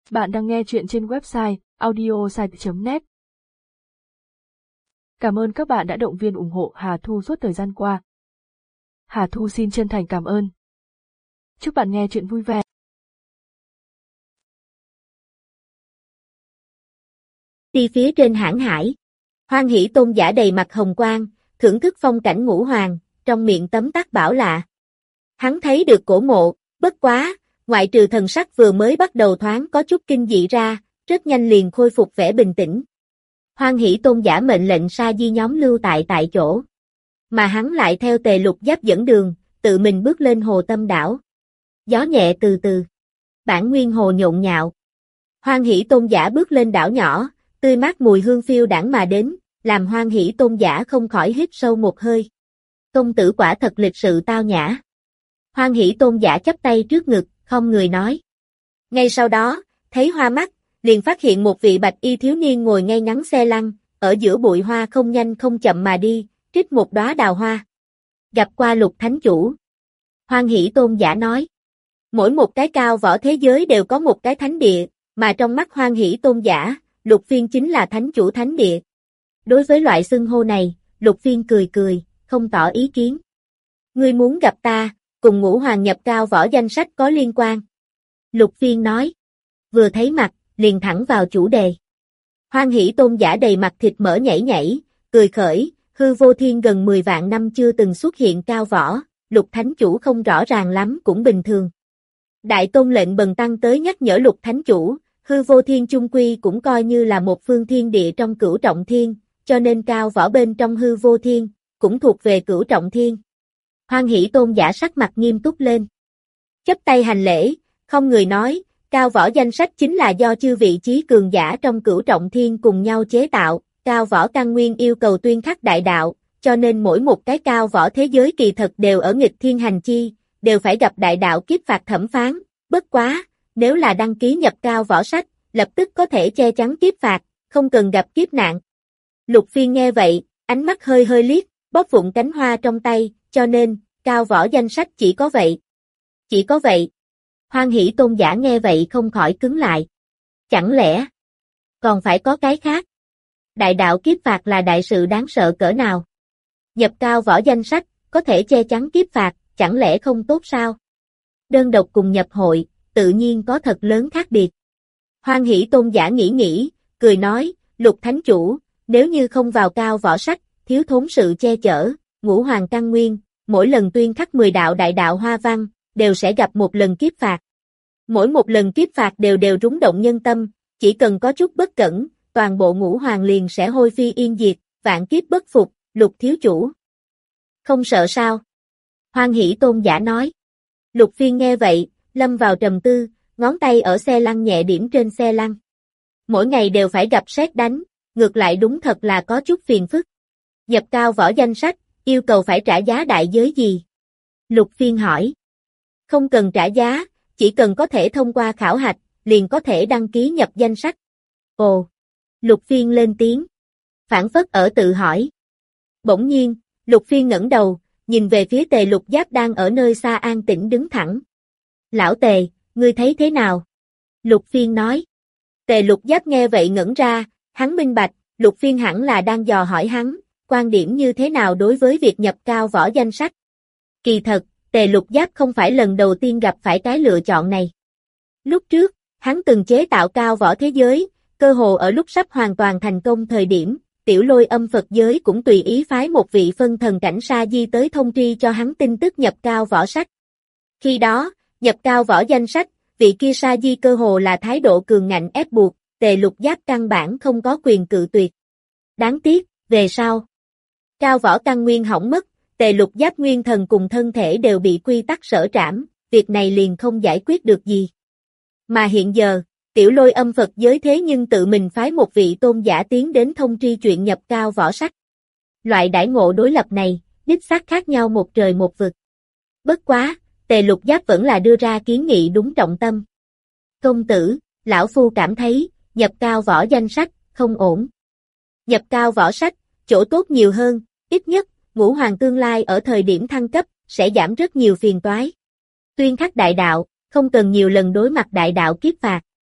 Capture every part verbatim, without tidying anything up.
Bạn đang nghe chuyện trên website audiosite chấm net. Cảm ơn các bạn đã động viên ủng hộ Hà Thu suốt thời gian qua. Hà Thu xin chân thành cảm ơn. Chúc bạn nghe chuyện vui vẻ. Đi phía trên hãn hải, Hoan Hỷ Tôn giả đầy mặt hồng quang, thưởng thức phong cảnh ngũ hoàng, trong miệng tấm tắc bảo lạ. Hắn thấy được cổ mộ, bất quá, ngoại trừ thần sắc vừa mới bắt đầu thoáng có chút kinh dị ra, rất nhanh liền khôi phục vẻ bình tĩnh. Hoan Hỷ Tôn giả mệnh lệnh sa di nhóm lưu tại tại chỗ, mà hắn lại theo Tề Lục Giáp dẫn đường, tự mình bước lên hồ Tâm đảo. Gió nhẹ từ từ, bản nguyên hồ nhộn nhạo. Hoan Hỷ Tôn giả bước lên đảo nhỏ, tươi mát mùi hương phiêu đãng mà đến, làm Hoan Hỷ Tôn giả không khỏi hít sâu một hơi. Công tử quả thật lịch sự tao nhã. Hoan Hỷ Tôn giả chắp tay trước ngực, không người nói. Ngay sau đó, thấy hoa mắt, liền phát hiện một vị bạch y thiếu niên ngồi ngay ngắn xe lăn, ở giữa bụi hoa không nhanh không chậm mà đi, trích một đóa đào hoa. Gặp qua Lục Thánh Chủ. Hoan Hỷ Tôn giả nói. Mỗi một cái cao võ thế giới đều có một cái thánh địa, mà trong mắt Hoan Hỷ Tôn giả, Lục Phiên chính là Thánh Chủ thánh địa. Đối với loại xưng hô này, Lục Phiên cười cười, không tỏ ý kiến. Ngươi muốn gặp ta, cùng Ngũ Hoàng nhập cao võ danh sách có liên quan. Lục Phiên nói. Vừa thấy mặt, liền thẳng vào chủ đề. Hoan Hỷ Tôn giả đầy mặt thịt mỡ nhảy nhảy, cười khởi, hư vô thiên gần mười vạn năm chưa từng xuất hiện cao võ, Lục Thánh Chủ không rõ ràng lắm cũng bình thường. Đại Tôn lệnh bần tăng tới nhắc nhở Lục Thánh Chủ, hư vô thiên chung quy cũng coi như là một phương thiên địa trong cửu trọng thiên, cho nên cao võ bên trong hư vô thiên, cũng thuộc về cửu trọng thiên. Hoan Hỷ Tôn giả sắc mặt nghiêm túc lên. Chắp tay hành lễ, không người nói, cao võ danh sách chính là do chư vị chí cường giả trong cửu trọng thiên cùng nhau chế tạo, cao võ căn nguyên yêu cầu tuyên khắc đại đạo, cho nên mỗi một cái cao võ thế giới kỳ thật đều ở nghịch thiên hành chi, đều phải gặp đại đạo kiếp phạt thẩm phán, bất quá, nếu là đăng ký nhập cao võ sách, lập tức có thể che chắn kiếp phạt, không cần gặp kiếp nạn. Lục Phiên nghe vậy, ánh mắt hơi hơi liếc, bóp vụn cánh hoa trong tay, cho nên, cao võ danh sách chỉ có vậy. Chỉ có vậy. Hoan Hỷ Tôn giả nghe vậy không khỏi cứng lại. Chẳng lẽ, còn phải có cái khác? Đại đạo kiếp phạt là đại sự đáng sợ cỡ nào? Nhập cao võ danh sách, có thể che chắn kiếp phạt, chẳng lẽ không tốt sao? Đơn độc cùng nhập hội, tự nhiên có thật lớn khác biệt. Hoan Hỷ Tôn giả nghĩ nghĩ, cười nói, Lục Thánh Chủ, nếu như không vào cao võ sách, thiếu thốn sự che chở, Ngũ Hoàng căn nguyên, mỗi lần tuyên khắc mười đạo đại đạo hoa văn, đều sẽ gặp một lần kiếp phạt. Mỗi một lần kiếp phạt đều đều rúng động nhân tâm, chỉ cần có chút bất cẩn, toàn bộ Ngũ Hoàng liền sẽ hôi phi yên diệt, vạn kiếp bất phục, Lục thiếu chủ. Không sợ sao? Hoan Hỷ Tôn giả nói. Lục Phiên nghe vậy, lâm vào trầm tư, ngón tay ở xe lăn nhẹ điểm trên xe lăn. Mỗi ngày đều phải gặp sét đánh, ngược lại đúng thật là có chút phiền phức. Nhập cao võ danh sách, yêu cầu phải trả giá đại giới gì? Lục Phiên hỏi. Không cần trả giá, chỉ cần có thể thông qua khảo hạch, liền có thể đăng ký nhập danh sách. Ồ! Lục Phiên lên tiếng. Phản phất ở tự hỏi. Bỗng nhiên, Lục Phiên ngẩng đầu, nhìn về phía Tề Lục Giáp đang ở nơi xa an tĩnh đứng thẳng. Lão Tề, ngươi thấy thế nào? Lục Phiên nói. Tề Lục Giáp nghe vậy ngẩn ra, hắn minh bạch, Lục Phiên hẳn là đang dò hỏi hắn, quan điểm như thế nào đối với việc nhập cao võ danh sách. Kỳ thật, Tề Lục Giáp không phải lần đầu tiên gặp phải cái lựa chọn này. Lúc trước, hắn từng chế tạo cao võ thế giới, cơ hồ ở lúc sắp hoàn toàn thành công thời điểm, Tiểu Lôi âm Phật giới cũng tùy ý phái một vị phân thần cảnh sa di tới thông tri cho hắn tin tức nhập cao võ sách. Khi đó, nhập cao võ danh sách, vị kia sa di cơ hồ là thái độ cường ngạnh ép buộc, Tề Lục Giáp căn bản không có quyền cự tuyệt. Đáng tiếc, về sau, cao võ căn nguyên hỏng mất, Tề Lục Giáp nguyên thần cùng thân thể đều bị quy tắc sở trảm, việc này liền không giải quyết được gì. Mà hiện giờ, Tiểu Lôi âm Phật giới thế nhưng tự mình phái một vị tôn giả tiến đến thông tri chuyện nhập cao võ sách. Loại đãi ngộ đối lập này, đích xác khác nhau một trời một vực. Bất quá, Tề Lục Giáp vẫn là đưa ra kiến nghị đúng trọng tâm. Công tử, lão phu cảm thấy, nhập cao võ danh sách, không ổn. Nhập cao võ sách, chỗ tốt nhiều hơn, ít nhất, Ngũ Hoàng tương lai ở thời điểm thăng cấp, sẽ giảm rất nhiều phiền toái. Tuyên khắc đại đạo, không cần nhiều lần đối mặt đại đạo kiếp phạt.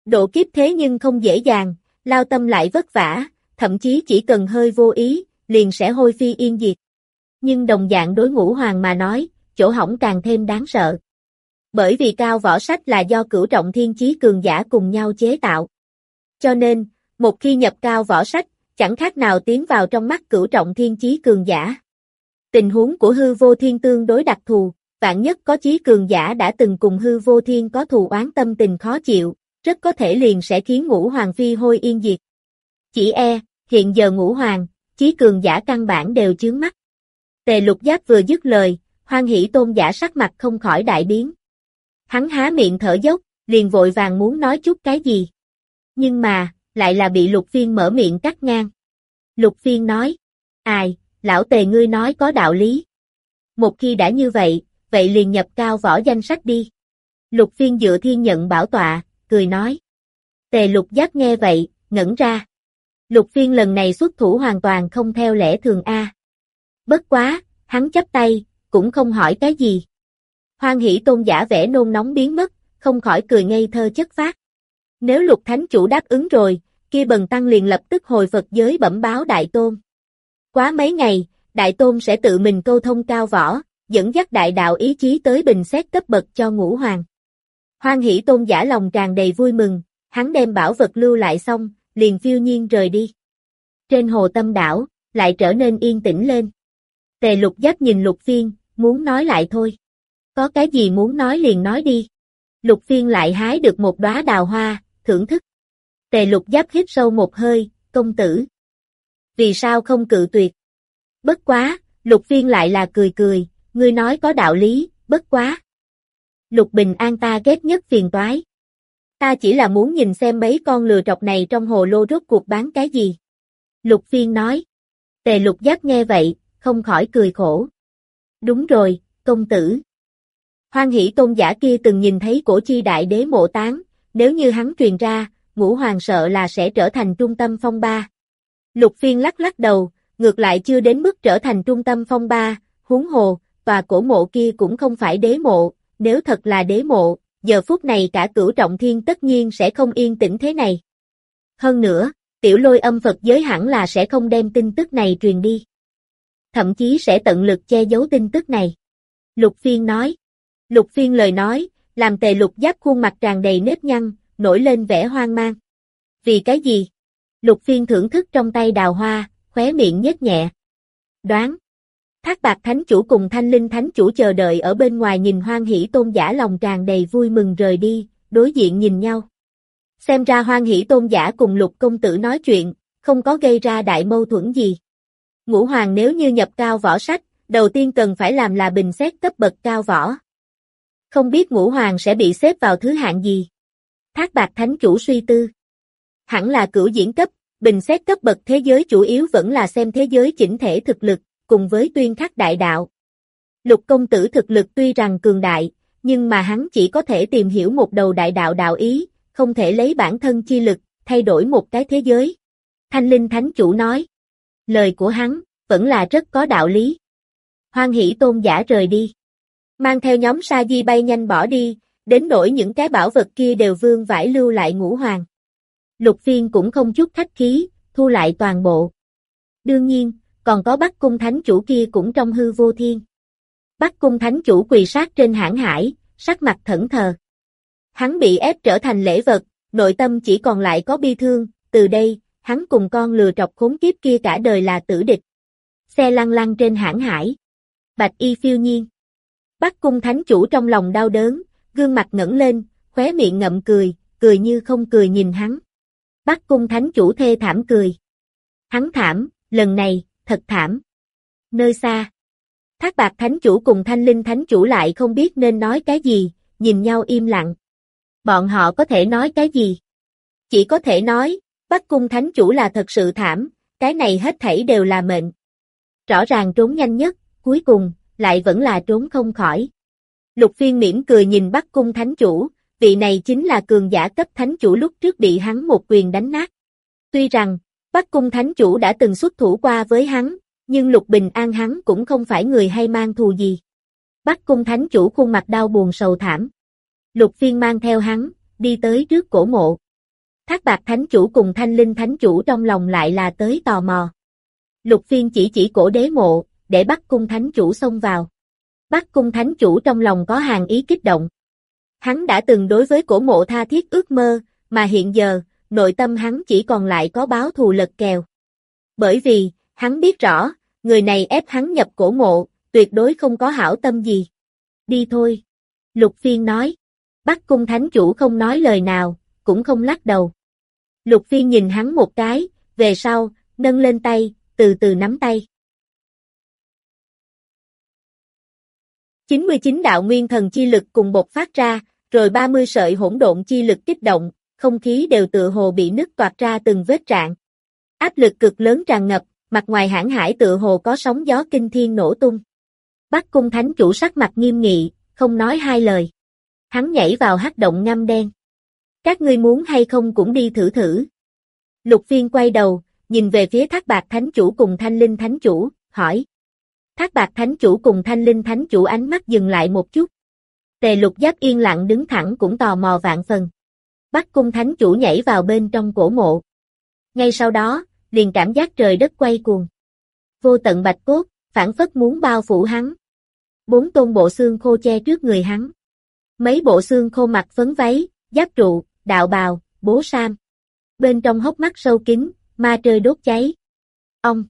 Độ kiếp thế nhưng không dễ dàng, lao tâm lại vất vả, thậm chí chỉ cần hơi vô ý, liền sẽ hôi phi yên diệt. Nhưng đồng dạng đối Ngũ Hoàng mà nói, chỗ hỏng càng thêm đáng sợ. Bởi vì cao võ sách là do cửu trọng thiên chí cường giả cùng nhau chế tạo. Cho nên, một khi nhập cao võ sách, chẳng khác nào tiến vào trong mắt cửu trọng thiên chí cường giả. Tình huống của hư vô thiên tương đối đặc thù, vạn nhất có chí cường giả đã từng cùng hư vô thiên có thù oán tâm tình khó chịu, rất có thể liền sẽ khiến Ngũ Hoàng phi hôi yên diệt. Chỉ e, hiện giờ Ngũ Hoàng, chí cường giả căn bản đều chướng mắt. Tề Lục Giáp vừa dứt lời, Hoan Hỷ Tôn giả sắc mặt không khỏi đại biến. Hắn há miệng thở dốc, liền vội vàng muốn nói chút cái gì. Nhưng mà, lại là bị Lục Phiên mở miệng cắt ngang. Lục Phiên nói, ai, lão Tề ngươi nói có đạo lý. Một khi đã như vậy, vậy liền nhập cao võ danh sách đi. Lục Phiên dựa thiên nhận bảo tọa, cười nói. Tề Lục Giáp nghe vậy, ngẩn ra. Lục Phiên lần này xuất thủ hoàn toàn không theo lẽ thường A. Bất quá, hắn chắp tay, cũng không hỏi cái gì. Hoan Hỷ Tôn giả vẻ nôn nóng biến mất, không khỏi cười ngây thơ chất phác. Nếu Lục Thánh Chủ đáp ứng rồi, kia Bần Tăng liền lập tức hồi Phật giới bẩm báo Đại Tôn. Quá mấy ngày, Đại Tôn sẽ tự mình câu thông cao võ, dẫn dắt đại đạo ý chí tới bình xét cấp bậc cho Ngũ Hoàng. Hoan Hỷ Tôn giả lòng tràn đầy vui mừng, hắn đem bảo vật lưu lại xong, liền phiêu nhiên rời đi. Trên hồ Tâm đảo, lại trở nên yên tĩnh lên. Tề Lục Giáp nhìn Lục Phiên, muốn nói lại thôi. Có cái gì muốn nói liền nói đi. Lục Phiên lại hái được một đóa đào hoa, thưởng thức. Tề Lục Giáp hít sâu một hơi, công tử. Vì sao không cự tuyệt? Bất quá, Lục Phiên lại là cười cười, ngươi nói có đạo lý, bất quá. Lục Bình An ta ghét nhất phiền toái. Ta chỉ là muốn nhìn xem mấy con lừa trọc này trong hồ lô rốt cuộc bán cái gì. Lục Phiên nói. Tề Lục Giáp nghe vậy, không khỏi cười khổ. Đúng rồi, công tử. Hoan Hỷ Tôn giả kia từng nhìn thấy cổ chi đại đế mộ tán, nếu như hắn truyền ra, Ngũ Hoàng sợ là sẽ trở thành trung tâm phong ba. Lục Phiên lắc lắc đầu, ngược lại chưa đến mức trở thành trung tâm phong ba, huống hồ, tòa cổ mộ kia cũng không phải đế mộ, nếu thật là đế mộ, giờ phút này cả cửu trọng thiên tất nhiên sẽ không yên tĩnh thế này. Hơn nữa, Tiểu Lôi âm Phật giới hẳn là sẽ không đem tin tức này truyền đi. Thậm chí sẽ tận lực che giấu tin tức này. Lục Phiên nói. Lục Phiên lời nói, làm Tề Lục Giáp khuôn mặt tràn đầy nếp nhăn, nổi lên vẻ hoang mang. Vì cái gì? Lục Phiên thưởng thức trong tay đào hoa, khóe miệng nhếch nhẹ. Đoán. Thác Bạt Thánh Chủ cùng Thanh Linh Thánh Chủ chờ đợi ở bên ngoài nhìn Hoan Hỷ Tôn giả lòng tràn đầy vui mừng rời đi, đối diện nhìn nhau. Xem ra Hoan Hỷ Tôn giả cùng Lục công tử nói chuyện, không có gây ra đại mâu thuẫn gì. Ngũ Hoàng nếu như nhập cao võ sách, đầu tiên cần phải làm là bình xét cấp bậc cao võ. Không biết Ngũ Hoàng sẽ bị xếp vào thứ hạng gì? Thác Bạt Thánh Chủ suy tư. Hẳn là cửu diễn cấp, bình xét cấp bậc thế giới chủ yếu vẫn là xem thế giới chỉnh thể thực lực, cùng với tuyên khắc đại đạo. Lục công tử thực lực tuy rằng cường đại, nhưng mà hắn chỉ có thể tìm hiểu một đầu đại đạo đạo ý, không thể lấy bản thân chi lực, thay đổi một cái thế giới. Thanh Linh Thánh Chủ nói. Lời của hắn, vẫn là rất có đạo lý. Hoan Hỷ Tôn giả rời đi. Mang theo nhóm Sa Di bay nhanh bỏ đi, đến nỗi những cái bảo vật kia đều vương vãi lưu lại Ngũ Hoàng. Lục Phiên cũng không chút khách khí, thu lại toàn bộ. Đương nhiên, còn có Bắc Cung Thánh Chủ kia cũng trong hư vô thiên. Bắc Cung Thánh Chủ quỳ sát trên hãn hải, sắc mặt thẫn thờ. Hắn bị ép trở thành lễ vật, nội tâm chỉ còn lại có bi thương, từ đây, hắn cùng con lừa trọc khốn kiếp kia cả đời là tử địch. Xe lăn lăn trên hãn hải. Bạch y phiêu nhiên. Bắc Cung Thánh Chủ trong lòng đau đớn, gương mặt ngẩng lên, khóe miệng ngậm cười, cười như không cười nhìn hắn. Bắc Cung Thánh Chủ thê thảm cười. Hắn thảm, lần này, thật thảm. Nơi xa, Thác Bạt Thánh Chủ cùng Thanh Linh Thánh Chủ lại không biết nên nói cái gì, nhìn nhau im lặng. Bọn họ có thể nói cái gì? Chỉ có thể nói, Bắc Cung Thánh Chủ là thật sự thảm, cái này hết thảy đều là mệnh. Rõ ràng trốn nhanh nhất, cuối cùng, lại vẫn là trốn không khỏi. Lục Phiên mỉm cười nhìn Bắc Cung Thánh Chủ, vị này chính là cường giả cấp Thánh Chủ lúc trước bị hắn một quyền đánh nát. Tuy rằng, Bắc Cung Thánh Chủ đã từng xuất thủ qua với hắn, nhưng Lục Bình An hắn cũng không phải người hay mang thù gì. Bắc Cung Thánh Chủ khuôn mặt đau buồn sầu thảm. Lục Phiên mang theo hắn, đi tới trước cổ mộ. Thác Bạt Thánh Chủ cùng Thanh Linh Thánh Chủ trong lòng lại là tới tò mò. Lục Phiên chỉ chỉ cổ đế mộ, để Bắc Cung Thánh Chủ xông vào. Bắc Cung Thánh Chủ trong lòng có hàng ý kích động. Hắn đã từng đối với cổ mộ tha thiết ước mơ, mà hiện giờ, nội tâm hắn chỉ còn lại có báo thù lật kèo. Bởi vì, hắn biết rõ, người này ép hắn nhập cổ mộ, tuyệt đối không có hảo tâm gì. Đi thôi. Lục Phiên nói. Bắc Cung Thánh Chủ không nói lời nào, cũng không lắc đầu. Lục Phiên nhìn hắn một cái, về sau, nâng lên tay, từ từ nắm tay. chín mươi chín đạo nguyên thần chi lực cùng bộc phát ra, rồi ba mươi sợi hỗn độn chi lực kích động, không khí đều tựa hồ bị nứt toạc ra từng vết rạn. Áp lực cực lớn tràn ngập, mặt ngoài hãn hải tựa hồ có sóng gió kinh thiên nổ tung. Bắc Cung Thánh Chủ sắc mặt nghiêm nghị, không nói hai lời. Hắn nhảy vào hắc động ngăm đen. Các ngươi muốn hay không cũng đi thử thử. Lục Phiên quay đầu, nhìn về phía Thác Bạt Thánh Chủ cùng Thanh Linh Thánh Chủ, hỏi. Thác Bạt Thánh Chủ cùng Thanh Linh Thánh Chủ ánh mắt dừng lại một chút. Tề Lục Giáp yên lặng đứng thẳng cũng tò mò vạn phần. Bắc Cung Thánh Chủ nhảy vào bên trong cổ mộ. Ngay sau đó, liền cảm giác trời đất quay cuồng. Vô tận bạch cốt, phảng phất muốn bao phủ hắn. Bốn tôn bộ xương khô che trước người hắn. Mấy bộ xương khô mặc phấn váy, giáp trụ, đạo bào, bố sam. Bên trong hốc mắt sâu kín, ma trời đốt cháy. Ông!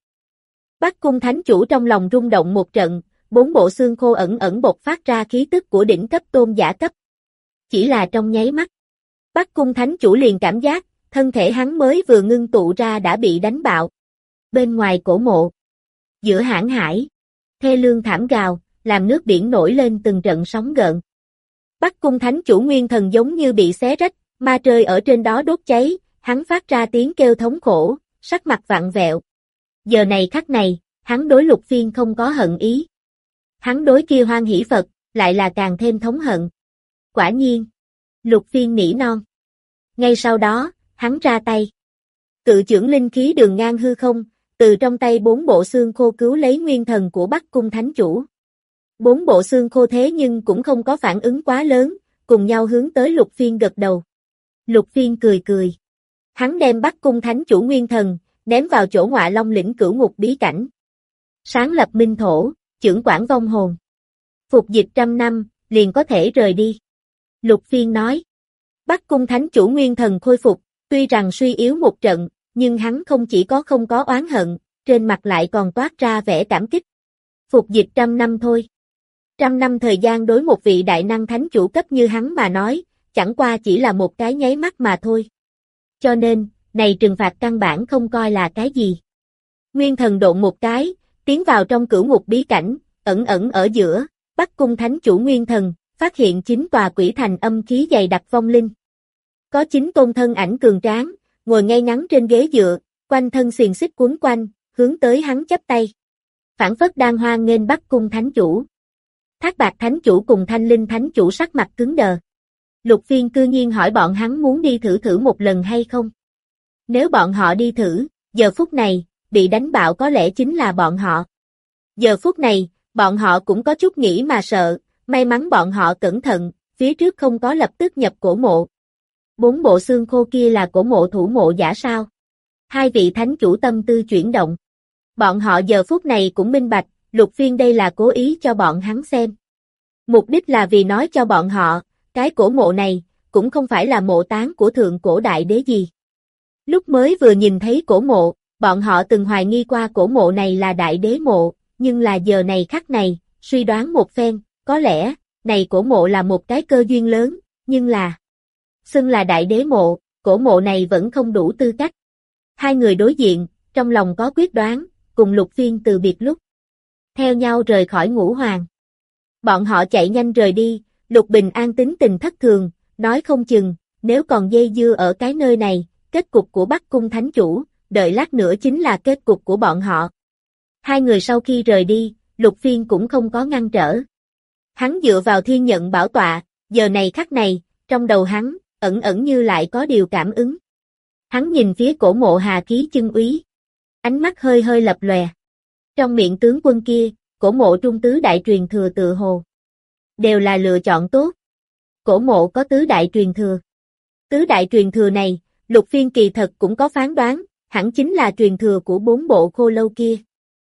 Bắc Cung Thánh Chủ trong lòng rung động một trận, bốn bộ xương khô ẩn ẩn bộc phát ra khí tức của đỉnh cấp tôn giả cấp. Chỉ là trong nháy mắt. Bắc Cung Thánh Chủ liền cảm giác, thân thể hắn mới vừa ngưng tụ ra đã bị đánh bạo. Bên ngoài cổ mộ. Giữa hãn hải. Thê lương thảm gào, làm nước biển nổi lên từng trận sóng gợn. Bắc Cung Thánh Chủ nguyên thần giống như bị xé rách, ma trời ở trên đó đốt cháy, hắn phát ra tiếng kêu thống khổ, sắc mặt vặn vẹo. Giờ này khắc này, hắn đối Lục Phiên không có hận ý. Hắn đối kia Hoan Hỷ Phật, lại là càng thêm thống hận. Quả nhiên. Lục Phiên nỉ non. Ngay sau đó, hắn ra tay. Cự chưởng linh khí đường ngang hư không, từ trong tay bốn bộ xương khô cứu lấy nguyên thần của Bắc Cung Thánh Chủ. Bốn bộ xương khô thế nhưng cũng không có phản ứng quá lớn, cùng nhau hướng tới Lục Phiên gật đầu. Lục Phiên cười cười. Hắn đem Bắc Cung Thánh Chủ nguyên thần, ném vào chỗ Ngọa Long lĩnh cửu ngục bí cảnh. Sáng lập minh thổ, chưởng quản vong hồn. Phục dịch trăm năm, liền có thể rời đi. Lục Phiên nói. Bắc Cung Thánh Chủ nguyên thần khôi phục, tuy rằng suy yếu một trận, nhưng hắn không chỉ có không có oán hận, trên mặt lại còn toát ra vẻ cảm kích. Phục dịch trăm năm thôi. Trăm năm thời gian đối một vị đại năng thánh chủ cấp như hắn mà nói, chẳng qua chỉ là một cái nháy mắt mà thôi. Cho nên, này trừng phạt căn bản không coi là cái gì. Nguyên thần độn một cái, tiến vào trong cửu ngục bí cảnh, ẩn ẩn ở giữa, Bắc Cung Thánh Chủ nguyên thần, phát hiện chín tòa quỷ thành âm khí dày đặc vong linh. Có chín tôn thân ảnh cường tráng, ngồi ngay ngắn trên ghế dựa, quanh thân xiềng xích quấn quanh, hướng tới hắn chắp tay. Phảng phất đang hoan nghênh Bắc Cung Thánh Chủ. Thác Bạt Thánh Chủ cùng Thanh Linh Thánh Chủ sắc mặt cứng đờ. Lục Phiên cư nhiên hỏi bọn hắn muốn đi thử thử một lần hay không. Nếu bọn họ đi thử, giờ phút này, bị đánh bạo có lẽ chính là bọn họ. Giờ phút này, bọn họ cũng có chút nghĩ mà sợ, may mắn bọn họ cẩn thận, phía trước không có lập tức nhập cổ mộ. Bốn bộ xương khô kia là cổ mộ thủ mộ giả sao? Hai vị thánh chủ tâm tư chuyển động. Bọn họ giờ phút này cũng minh bạch, Lục Phiên đây là cố ý cho bọn hắn xem. Mục đích là vì nói cho bọn họ, cái cổ mộ này, cũng không phải là mộ táng của thượng cổ đại đế gì. Lúc mới vừa nhìn thấy cổ mộ, bọn họ từng hoài nghi qua cổ mộ này là đại đế mộ, nhưng là giờ này khắc này, suy đoán một phen, có lẽ, này cổ mộ là một cái cơ duyên lớn, nhưng là xưng là đại đế mộ, cổ mộ này vẫn không đủ tư cách. Hai người đối diện, trong lòng có quyết đoán, cùng Lục Phiên từ biệt lúc. Theo nhau rời khỏi Ngũ Hoàng. Bọn họ chạy nhanh rời đi, Lục Bình An tính tình thất thường, nói không chừng, nếu còn dây dưa ở cái nơi này, kết cục của Bắc Cung Thánh Chủ, đợi lát nữa chính là kết cục của bọn họ. Hai người sau khi rời đi, Lục Phiên cũng không có ngăn trở. Hắn dựa vào thiên nhận bảo tọa, giờ này khắc này, trong đầu hắn, ẩn ẩn như lại có điều cảm ứng. Hắn nhìn phía cổ mộ Hà Ký Chân Úy. Ánh mắt hơi hơi lập lòe. Trong miệng tướng quân kia, cổ mộ trung tứ đại truyền thừa tự hồ. Đều là lựa chọn tốt. Cổ mộ có tứ đại truyền thừa. Tứ đại truyền thừa này, Lục Phiên kỳ thật cũng có phán đoán, hẳn chính là truyền thừa của bốn bộ khô lâu kia.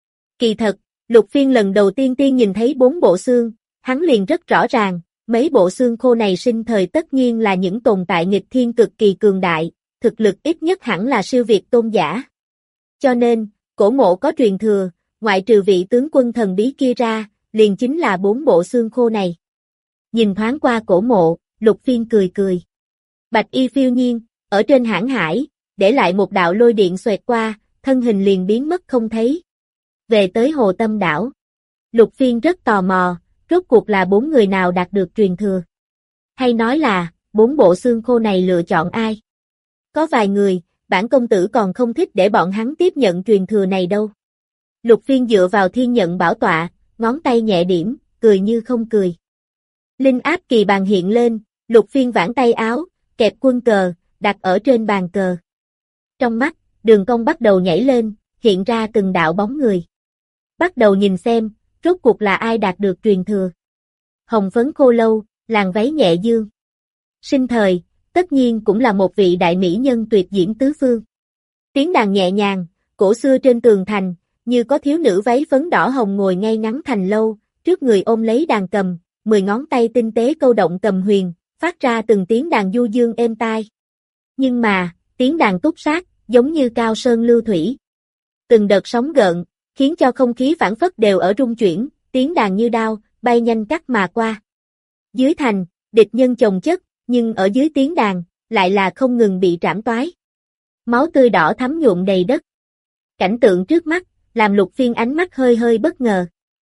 Kỳ thật, Lục Phiên lần đầu tiên tiên nhìn thấy bốn bộ xương, hắn liền rất rõ ràng, mấy bộ xương khô này sinh thời tất nhiên là những tồn tại nghịch thiên cực kỳ cường đại, thực lực ít nhất hẳn là siêu việt tôn giả. Cho nên, cổ mộ có truyền thừa, ngoại trừ vị tướng quân thần bí kia ra, liền chính là bốn bộ xương khô này. Nhìn thoáng qua cổ mộ, Lục Phiên cười cười. Bạch y phiêu nhiên, ở trên hãn hải, để lại một đạo lôi điện xoẹt qua, thân hình liền biến mất không thấy. Về tới Hồ Tâm đảo, Lục Phiên rất tò mò, rốt cuộc là bốn người nào đạt được truyền thừa. Hay nói là, bốn bộ xương khô này lựa chọn ai? Có vài người, bản công tử còn không thích để bọn hắn tiếp nhận truyền thừa này đâu. Lục Phiên dựa vào thiên nhận bảo tọa, ngón tay nhẹ điểm, cười như không cười. Linh áp kỳ bàn hiện lên, Lục Phiên vãn tay áo, kẹp quân cờ, đặt ở trên bàn cờ. Trong mắt, đường cong bắt đầu nhảy lên, hiện ra từng đạo bóng người. Bắt đầu nhìn xem, rốt cuộc là ai đạt được truyền thừa. Hồng phấn khô lâu, làn váy nhẹ dương. Sinh thời, tất nhiên cũng là một vị đại mỹ nhân tuyệt diễm tứ phương. Tiếng đàn nhẹ nhàng, cổ xưa trên tường thành, như có thiếu nữ váy phấn đỏ hồng ngồi ngay ngắn thành lâu, trước người ôm lấy đàn cầm, mười ngón tay tinh tế câu động cầm huyền, phát ra từng tiếng đàn du dương êm tai. Nhưng mà, tiếng đàn túc sát, giống như cao sơn lưu thủy. Từng đợt sóng gợn, khiến cho không khí phảng phất đều ở rung chuyển, tiếng đàn như đao, bay nhanh cắt mà qua. Dưới thành, địch nhân chồng chất, nhưng ở dưới tiếng đàn, lại là không ngừng bị trảm toái. Máu tươi đỏ thắm nhuộm đầy đất. Cảnh tượng trước mắt, làm Lục Phiên ánh mắt hơi hơi bất ngờ.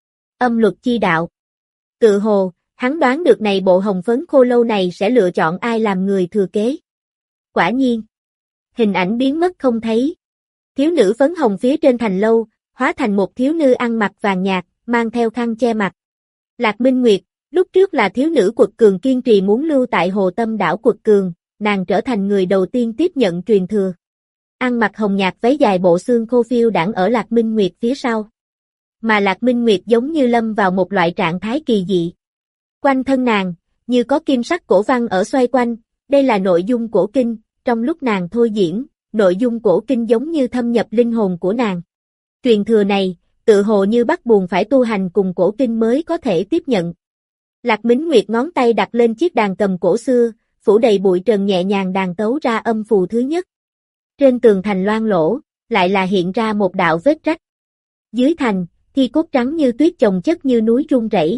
Âm luật chi đạo. Tự hồ, hắn đoán được này bộ hồng phấn khô lâu này sẽ lựa chọn ai làm người thừa kế. Quả nhiên. Hình ảnh biến mất không thấy. Thiếu nữ phấn hồng phía trên thành lâu, hóa thành một thiếu nữ ăn mặc vàng nhạt, mang theo khăn che mặt. Lạc Minh Nguyệt, lúc trước là thiếu nữ quật cường kiên trì muốn lưu tại Hồ Tâm đảo quật cường, nàng trở thành người đầu tiên tiếp nhận truyền thừa. Ăn mặc hồng nhạt váy dài bộ xương khô phiêu đãng ở Lạc Minh Nguyệt phía sau. Mà Lạc Minh Nguyệt giống như lâm vào một loại trạng thái kỳ dị. Quanh thân nàng, như có kim sắc cổ văn ở xoay quanh, đây là nội dung cổ kinh, trong lúc nàng thôi diễn, nội dung cổ kinh giống như thâm nhập linh hồn của nàng. Truyền thừa này, tự hồ như bắt buộc phải tu hành cùng cổ kinh mới có thể tiếp nhận. Lạc Mính Nguyệt ngón tay đặt lên chiếc đàn cầm cổ xưa, phủ đầy bụi trần nhẹ nhàng đàn tấu ra âm phù thứ nhất. Trên tường thành loang lỗ, lại là hiện ra một đạo vết rách. Dưới thành, thi cốt trắng như tuyết chồng chất như núi rung rẩy.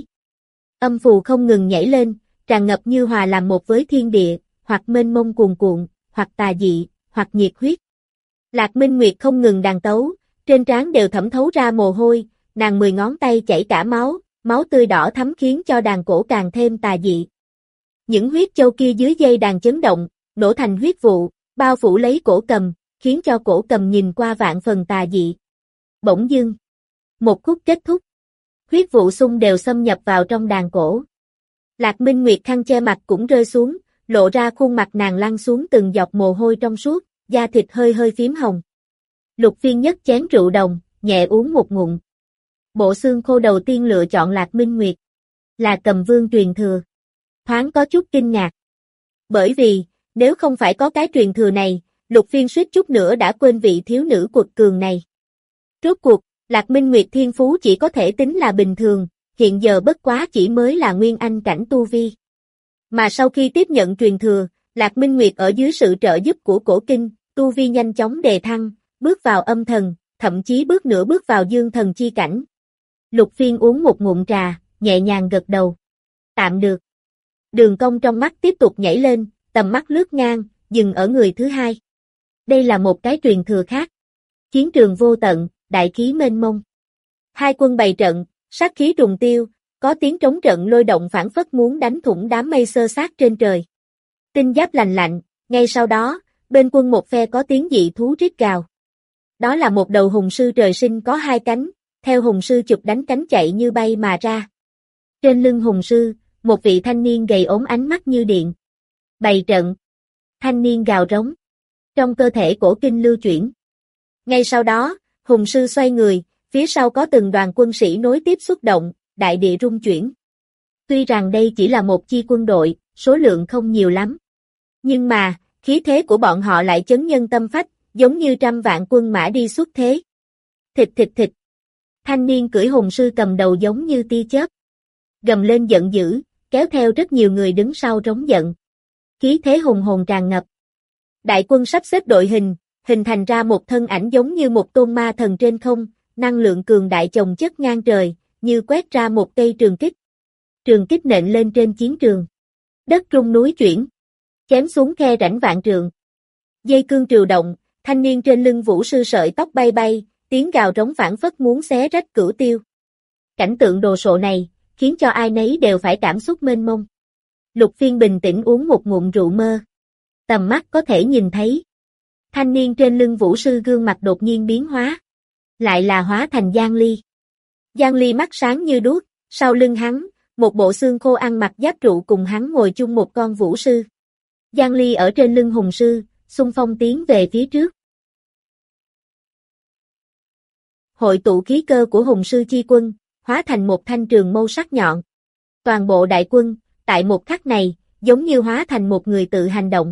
Âm phù không ngừng nhảy lên, tràn ngập như hòa làm một với thiên địa, hoặc mênh mông cuồn cuộn, hoặc tà dị, hoặc nhiệt huyết. Lạc Minh Nguyệt không ngừng đàn tấu, trên trán đều thẩm thấu ra mồ hôi, nàng mười ngón tay chảy cả máu, máu tươi đỏ thắm khiến cho đàn cổ càng thêm tà dị. Những huyết châu kia dưới dây đàn chấn động, nổ thành huyết vụ, bao phủ lấy cổ cầm, khiến cho cổ cầm nhìn qua vạn phần tà dị. Bỗng dưng, một khúc kết thúc. Huyết vụ xung đều xâm nhập vào trong đàn cổ. Lạc Minh Nguyệt khăn che mặt cũng rơi xuống, lộ ra khuôn mặt nàng lăn xuống từng giọt mồ hôi trong suốt, da thịt hơi hơi phím hồng. Lục Phiên nhấc chén rượu đồng, nhẹ uống một ngụm. Bộ xương khô đầu tiên lựa chọn Lạc Minh Nguyệt, là cầm vương truyền thừa. Thoáng có chút kinh ngạc. Bởi vì, nếu không phải có cái truyền thừa này, Lục Phiên suýt chút nữa đã quên vị thiếu nữ quật cường này. Rốt cuộc, Lạc Minh Nguyệt thiên phú chỉ có thể tính là bình thường, hiện giờ bất quá chỉ mới là nguyên anh cảnh tu vi. Mà sau khi tiếp nhận truyền thừa, Lạc Minh Nguyệt ở dưới sự trợ giúp của cổ kinh, tu vi nhanh chóng đề thăng, bước vào âm thần, thậm chí bước nửa bước vào dương thần chi cảnh. Lục Phiên uống một ngụm trà, nhẹ nhàng gật đầu. Tạm được. Đường cong trong mắt tiếp tục nhảy lên, tầm mắt lướt ngang, dừng ở người thứ hai. Đây là một cái truyền thừa khác. Chiến trường vô tận, đại khí mênh mông. Hai quân bày trận, sát khí trùng tiêu, có tiếng trống trận lôi động phảng phất muốn đánh thủng đám mây xơ xác trên trời. Tinh giáp lành lạnh, ngay sau đó, bên quân một phe có tiếng dị thú rít gào. Đó là một đầu hùng sư trời sinh có hai cánh, theo hùng sư chụp đánh cánh chạy như bay mà ra. Trên lưng hùng sư, một vị thanh niên gầy ốm ánh mắt như điện. Bày trận. Thanh niên gào rống. Trong cơ thể cổ kinh lưu chuyển. Ngay sau đó, hùng sư xoay người, phía sau có từng đoàn quân sĩ nối tiếp xuất động, đại địa rung chuyển. Tuy rằng đây chỉ là một chi quân đội, số lượng không nhiều lắm. Nhưng mà, Khí thế của bọn họ lại chấn nhân tâm phách, giống như trăm vạn quân mã đi xuất thế. Thịt thịt thịt. Thanh niên cưỡi hùng sư cầm đầu giống như tia chớp. Gầm lên giận dữ, kéo theo rất nhiều người đứng sau trống giận. Khí thế hùng hồn tràn ngập. Đại quân sắp xếp đội hình, hình thành ra một thân ảnh giống như một tôn ma thần trên không, năng lượng cường đại chồng chất ngang trời, như quét ra một cây trường kích. Trường kích nện lên trên chiến trường. Đất rung núi chuyển. Chém xuống khe rãnh vạn trượng. Dây cương trừu động, thanh niên trên lưng vũ sư sợi tóc bay bay, tiếng gào trống phảng phất muốn xé rách cửu tiêu. Cảnh tượng đồ sộ này, khiến cho ai nấy đều phải cảm xúc mênh mông. Lục Phiên bình tĩnh uống một ngụm rượu mơ. Tầm mắt có thể nhìn thấy. Thanh niên trên lưng vũ sư gương mặt đột nhiên biến hóa. Lại là hóa thành Giang Ly. Giang Ly mắt sáng như đuốc, sau lưng hắn, một bộ xương khô ăn mặc giáp trụ cùng hắn ngồi chung một con vũ sư. Giang Ly ở trên lưng hùng sư, xung phong tiến về phía trước. Hội tụ khí cơ của hùng sư chi quân, hóa thành một thanh trường mâu sắc nhọn. Toàn bộ đại quân, tại một khắc này, giống như hóa thành một người tự hành động.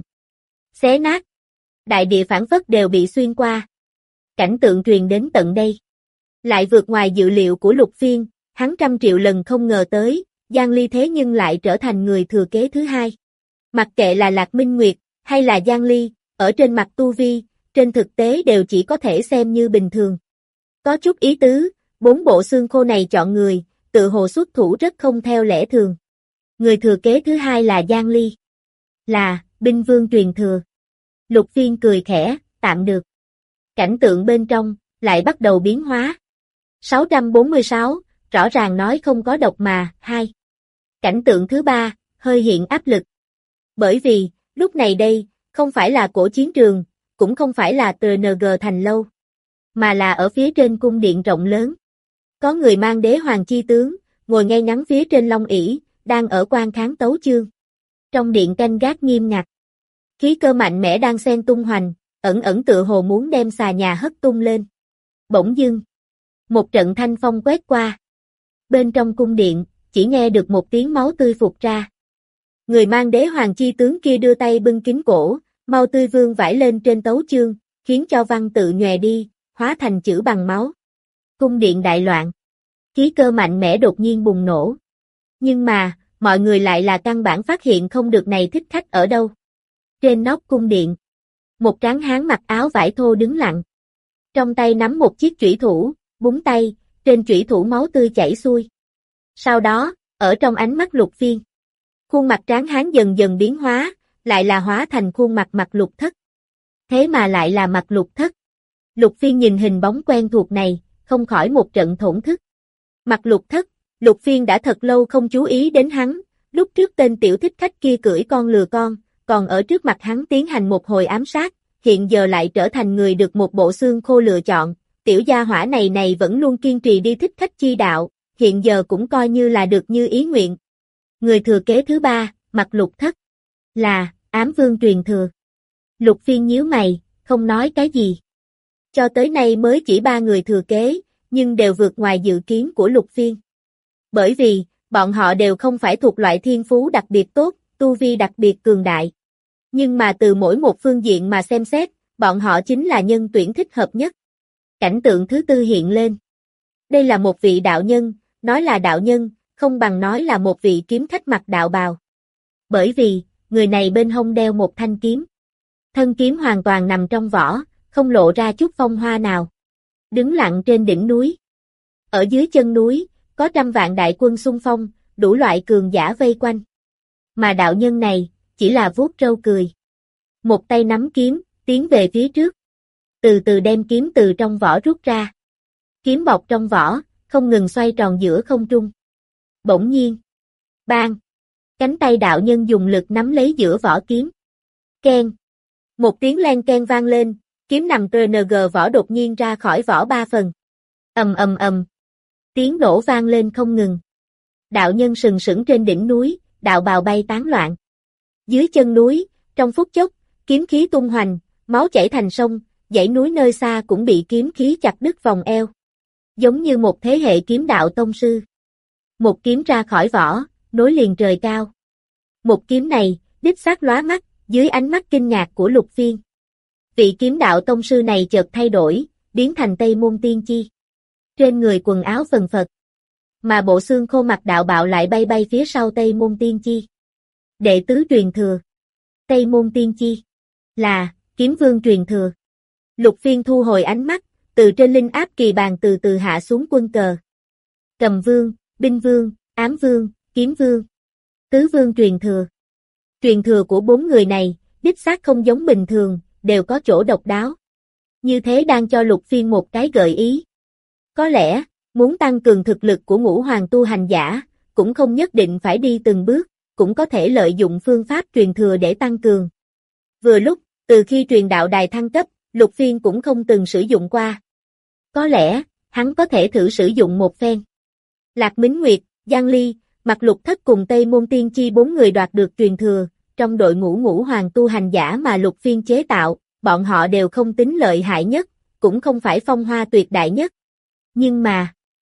Xé nát. Đại địa phảng phất đều bị xuyên qua. Cảnh tượng truyền đến tận đây. Lại vượt ngoài dự liệu của Lục Phiên, hắn trăm triệu lần không ngờ tới, Giang Ly thế nhưng lại trở thành người thừa kế thứ hai. Mặc kệ là Lạc Minh Nguyệt, hay là Giang Ly, ở trên mặt tu vi, trên thực tế đều chỉ có thể xem như bình thường. Có chút ý tứ, bốn bộ xương khô này chọn người, tự hồ xuất thủ rất không theo lẽ thường. Người thừa kế thứ hai là Giang Ly. Là, binh vương truyền thừa. Lục Phiên cười khẽ, tạm được. Cảnh tượng bên trong, lại bắt đầu biến hóa. sáu trăm bốn mươi sáu, rõ ràng nói không có độc mà, hai. Cảnh tượng thứ ba, hơi hiện áp lực. Bởi vì, lúc này đây, không phải là cổ chiến trường, cũng không phải là tê en giê thành lâu, mà là ở phía trên cung điện rộng lớn. Có người mang đế hoàng chi tướng, ngồi ngay ngắn phía trên long ỷ, đang ở quan kháng tấu chương. Trong điện canh gác nghiêm ngặt. Khí cơ mạnh mẽ đang xen tung hoành, ẩn ẩn tựa hồ muốn đem xà nhà hất tung lên. Bỗng dưng, một trận thanh phong quét qua. Bên trong cung điện, chỉ nghe được một tiếng máu tươi phụt ra. Người mang đế hoàng chi tướng kia đưa tay bưng kín cổ, mau tươi vương vãi lên trên tấu chương, khiến cho văn tự nhòe đi, hóa thành chữ bằng máu. Cung điện đại loạn. Khí cơ mạnh mẽ đột nhiên bùng nổ. Nhưng mà, mọi người lại là căn bản phát hiện không được này thích khách ở đâu. Trên nóc cung điện, một tráng hán mặc áo vải thô đứng lặng. Trong tay nắm một chiếc chủy thủ, búng tay, trên chủy thủ máu tươi chảy xuôi. Sau đó, ở trong ánh mắt Lục Phiên, khuôn mặt tráng hán dần dần biến hóa, lại là hóa thành khuôn mặt mặt Lục Thất. Thế mà lại là mặt Lục Thất. Lục Phiên nhìn hình bóng quen thuộc này, không khỏi một trận thổn thức. Mặt Lục Thất, Lục Phiên đã thật lâu không chú ý đến hắn, lúc trước tên tiểu thích khách kia cưỡi con lừa con, còn ở trước mặt hắn tiến hành một hồi ám sát, hiện giờ lại trở thành người được một bộ xương khô lựa chọn, tiểu gia hỏa này này vẫn luôn kiên trì đi thích khách chi đạo, hiện giờ cũng coi như là được như ý nguyện. Người thừa kế thứ ba, mặt Lục Thất, là Ám Vương truyền thừa. Lục Phiên nhíu mày, không nói cái gì. Cho tới nay mới chỉ ba người thừa kế, nhưng đều vượt ngoài dự kiến của Lục Phiên. Bởi vì, bọn họ đều không phải thuộc loại thiên phú đặc biệt tốt, tu vi đặc biệt cường đại. Nhưng mà từ mỗi một phương diện mà xem xét, bọn họ chính là nhân tuyển thích hợp nhất. Cảnh tượng thứ tư hiện lên. Đây là một vị đạo nhân, nói là đạo nhân, không bằng nói là một vị kiếm khách mặc đạo bào. Bởi vì, người này bên hông đeo một thanh kiếm. Thân kiếm hoàn toàn nằm trong vỏ, không lộ ra chút phong hoa nào. Đứng lặng trên đỉnh núi. Ở dưới chân núi, có trăm vạn đại quân xung phong, đủ loại cường giả vây quanh. Mà đạo nhân này, chỉ là vuốt râu cười. Một tay nắm kiếm, tiến về phía trước. Từ từ đem kiếm từ trong vỏ rút ra. Kiếm bọc trong vỏ, không ngừng xoay tròn giữa không trung. Bỗng nhiên. Bang! Cánh tay đạo nhân dùng lực nắm lấy giữa vỏ kiếm. Keng! Một tiếng len keng vang lên, kiếm nằm tê en giê vỏ đột nhiên ra khỏi vỏ ba phần. Ầm ầm ầm. Tiếng nổ vang lên không ngừng. Đạo nhân sừng sững trên đỉnh núi, đạo bào bay tán loạn. Dưới chân núi, trong phút chốc, kiếm khí tung hoành, máu chảy thành sông, dãy núi nơi xa cũng bị kiếm khí chặt đứt vòng eo. Giống như một thế hệ kiếm đạo tông sư. Một kiếm ra khỏi vỏ, nối liền trời cao. Một kiếm này, đích xác lóa mắt, dưới ánh mắt kinh ngạc của Lục Phiên. Vị kiếm đạo tông sư này chợt thay đổi, biến thành Tây Môn Tiên Chi. Trên người quần áo phần phật, mà bộ xương khô mặt đạo bạo lại bay bay phía sau Tây Môn Tiên Chi. Đệ tứ truyền thừa. Tây Môn Tiên Chi là kiếm vương truyền thừa. Lục Phiên thu hồi ánh mắt, từ trên linh áp kỳ bàn từ từ hạ xuống quân cờ. Cầm vương, binh vương, ám vương, kiếm vương. Tứ vương truyền thừa. Truyền thừa của bốn người này, đích xác không giống bình thường, đều có chỗ độc đáo. Như thế đang cho Lục Phiên một cái gợi ý. Có lẽ, muốn tăng cường thực lực của ngũ hoàng tu hành giả, cũng không nhất định phải đi từng bước, cũng có thể lợi dụng phương pháp truyền thừa để tăng cường. Vừa lúc, từ khi truyền đạo đài thăng cấp, Lục Phiên cũng không từng sử dụng qua. Có lẽ, hắn có thể thử sử dụng một phen. Lạc Mính Nguyệt, Giang Ly, Mạc Lục Thất cùng Tây Môn Tiên Chi bốn người đoạt được truyền thừa, trong đội ngũ ngũ hoàng tu hành giả mà Lục Phiên chế tạo, bọn họ đều không tính lợi hại nhất, cũng không phải phong hoa tuyệt đại nhất. Nhưng mà,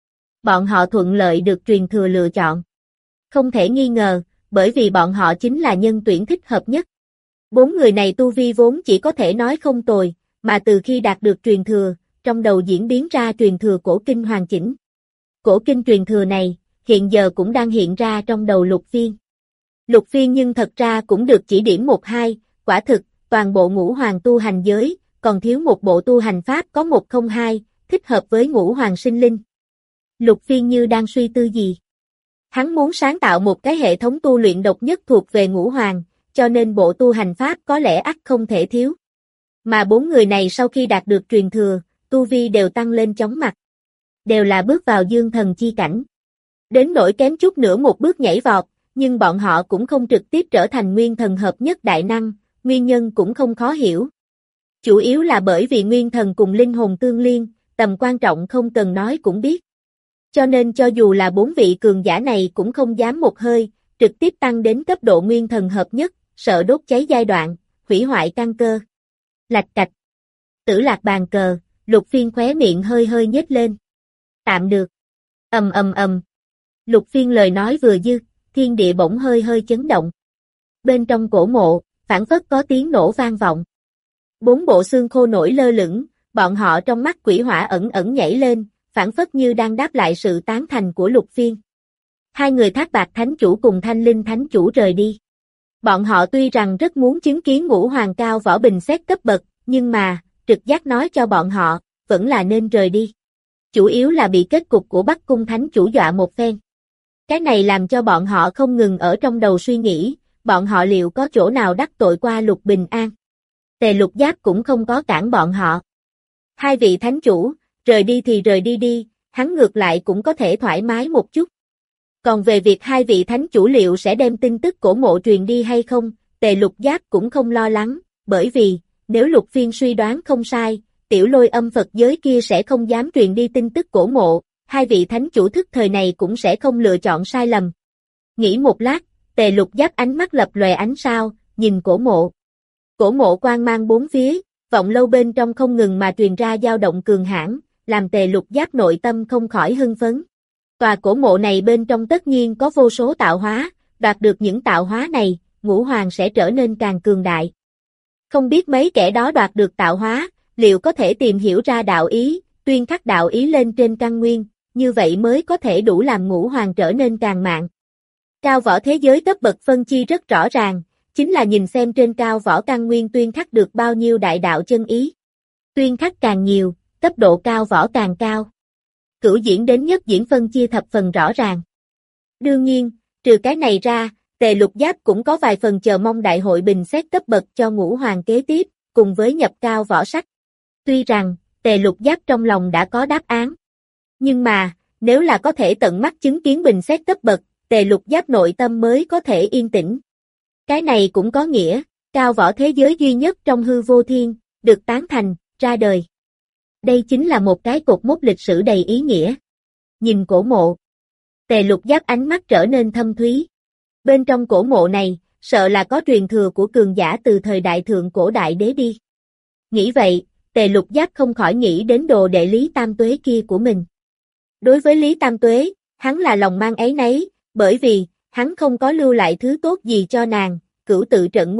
bọn họ thuận lợi được truyền thừa lựa chọn. Không thể nghi ngờ, bởi vì bọn họ chính là nhân tuyển thích hợp nhất. Bốn người này tu vi vốn chỉ có thể nói không tồi, mà từ khi đạt được truyền thừa, trong đầu diễn biến ra truyền thừa cổ kinh hoàn chỉnh. Cổ kinh truyền thừa này, hiện giờ cũng đang hiện ra trong đầu Lục Phiên. Lục Phiên nhưng thật ra cũng được chỉ điểm một hai, quả thực, toàn bộ ngũ hoàng tu hành giới, còn thiếu một bộ tu hành pháp có một không hai, thích hợp với ngũ hoàng sinh linh. Lục Phiên như đang suy tư gì. Hắn muốn sáng tạo một cái hệ thống tu luyện độc nhất thuộc về ngũ hoàng, cho nên bộ tu hành pháp có lẽ ắt không thể thiếu. Mà bốn người này sau khi đạt được truyền thừa, tu vi đều tăng lên chóng mặt. Đều là bước vào dương thần chi cảnh. Đến nỗi kém chút nữa một bước nhảy vọt, nhưng bọn họ cũng không trực tiếp trở thành nguyên thần hợp nhất đại năng, nguyên nhân cũng không khó hiểu. Chủ yếu là bởi vì nguyên thần cùng linh hồn tương liên, tầm quan trọng không cần nói cũng biết. Cho nên cho dù là bốn vị cường giả này cũng không dám một hơi, trực tiếp tăng đến cấp độ nguyên thần hợp nhất, sợ đốt cháy giai đoạn, hủy hoại căn cơ. Lạch cạch. Tử lạc bàn cờ, Lục Phiên khóe miệng hơi hơi nhếch lên. Tạm được. Ầm ầm ầm. Lục Phiên lời nói vừa dứt, thiên địa bỗng hơi hơi chấn động. Bên trong cổ mộ, phảng phất có tiếng nổ vang vọng. Bốn bộ xương khô nổi lơ lửng, bọn họ trong mắt quỷ hỏa ẩn ẩn nhảy lên, phảng phất như đang đáp lại sự tán thành của Lục Phiên. Hai người Thác Bạt Thánh Chủ cùng Thanh Linh Thánh Chủ rời đi. Bọn họ tuy rằng rất muốn chứng kiến ngũ hoàng cao võ bình xét cấp bậc, nhưng mà, trực giác nói cho bọn họ, vẫn là nên rời đi. Chủ yếu là bị kết cục của Bắc Cung Thánh Chủ dọa một phen. Cái này làm cho bọn họ không ngừng ở trong đầu suy nghĩ, bọn họ liệu có chỗ nào đắc tội qua Lục Bình An. Tề Lục Giáp cũng không có cản bọn họ. Hai vị Thánh Chủ, rời đi thì rời đi đi, hắn ngược lại cũng có thể thoải mái một chút. Còn về việc hai vị Thánh Chủ liệu sẽ đem tin tức cổ mộ truyền đi hay không, Tề Lục Giáp cũng không lo lắng, bởi vì, nếu Lục Phiên suy đoán không sai, tiểu lôi âm Phật giới kia sẽ không dám truyền đi tin tức cổ mộ, hai vị Thánh Chủ thức thời này cũng sẽ không lựa chọn sai lầm. Nghĩ một lát, Tề Lục Giáp ánh mắt lập lòe ánh sao, nhìn cổ mộ. Cổ mộ quang mang bốn phía, vọng lâu bên trong không ngừng mà truyền ra dao động cường hãn, làm Tề Lục Giáp nội tâm không khỏi hưng phấn. Tòa cổ mộ này bên trong tất nhiên có vô số tạo hóa, đoạt được những tạo hóa này, ngũ hoàng sẽ trở nên càng cường đại. Không biết mấy kẻ đó đoạt được tạo hóa, liệu có thể tìm hiểu ra đạo ý, tuyên khắc đạo ý lên trên căn nguyên, như vậy mới có thể đủ làm ngũ hoàng trở nên càng mạnh. Cao võ thế giới cấp bậc phân chi rất rõ ràng, chính là nhìn xem trên cao võ căn nguyên tuyên khắc được bao nhiêu đại đạo chân ý. Tuyên khắc càng nhiều, cấp độ cao võ càng cao. Cửu diễn đến nhất diễn phân chia thập phần rõ ràng. Đương nhiên, trừ cái này ra, Tề Lục Giáp cũng có vài phần chờ mong đại hội bình xét cấp bậc cho ngũ hoàng kế tiếp, cùng với nhập cao võ sách. Tuy rằng, Tề Lục Giáp trong lòng đã có đáp án. Nhưng mà, nếu là có thể tận mắt chứng kiến bình xét cấp bậc, Tề Lục Giáp nội tâm mới có thể yên tĩnh. Cái này cũng có nghĩa, cao võ thế giới duy nhất trong hư vô thiên, được tán thành, ra đời. Đây chính là một cái cột mốc lịch sử đầy ý nghĩa. Nhìn cổ mộ. Tề Lục Giáp ánh mắt trở nên thâm thúy. Bên trong cổ mộ này, sợ là có truyền thừa của cường giả từ thời đại thượng cổ đại đế đi. Nghĩ vậy, Tề Lục Giáp không khỏi nghĩ đến đồ đệ Lý Tam Tuế kia của mình. Đối với Lý Tam Tuế, hắn là lòng mang áy náy, bởi vì, hắn không có lưu lại thứ tốt gì cho nàng, cửu tự trận ngôn,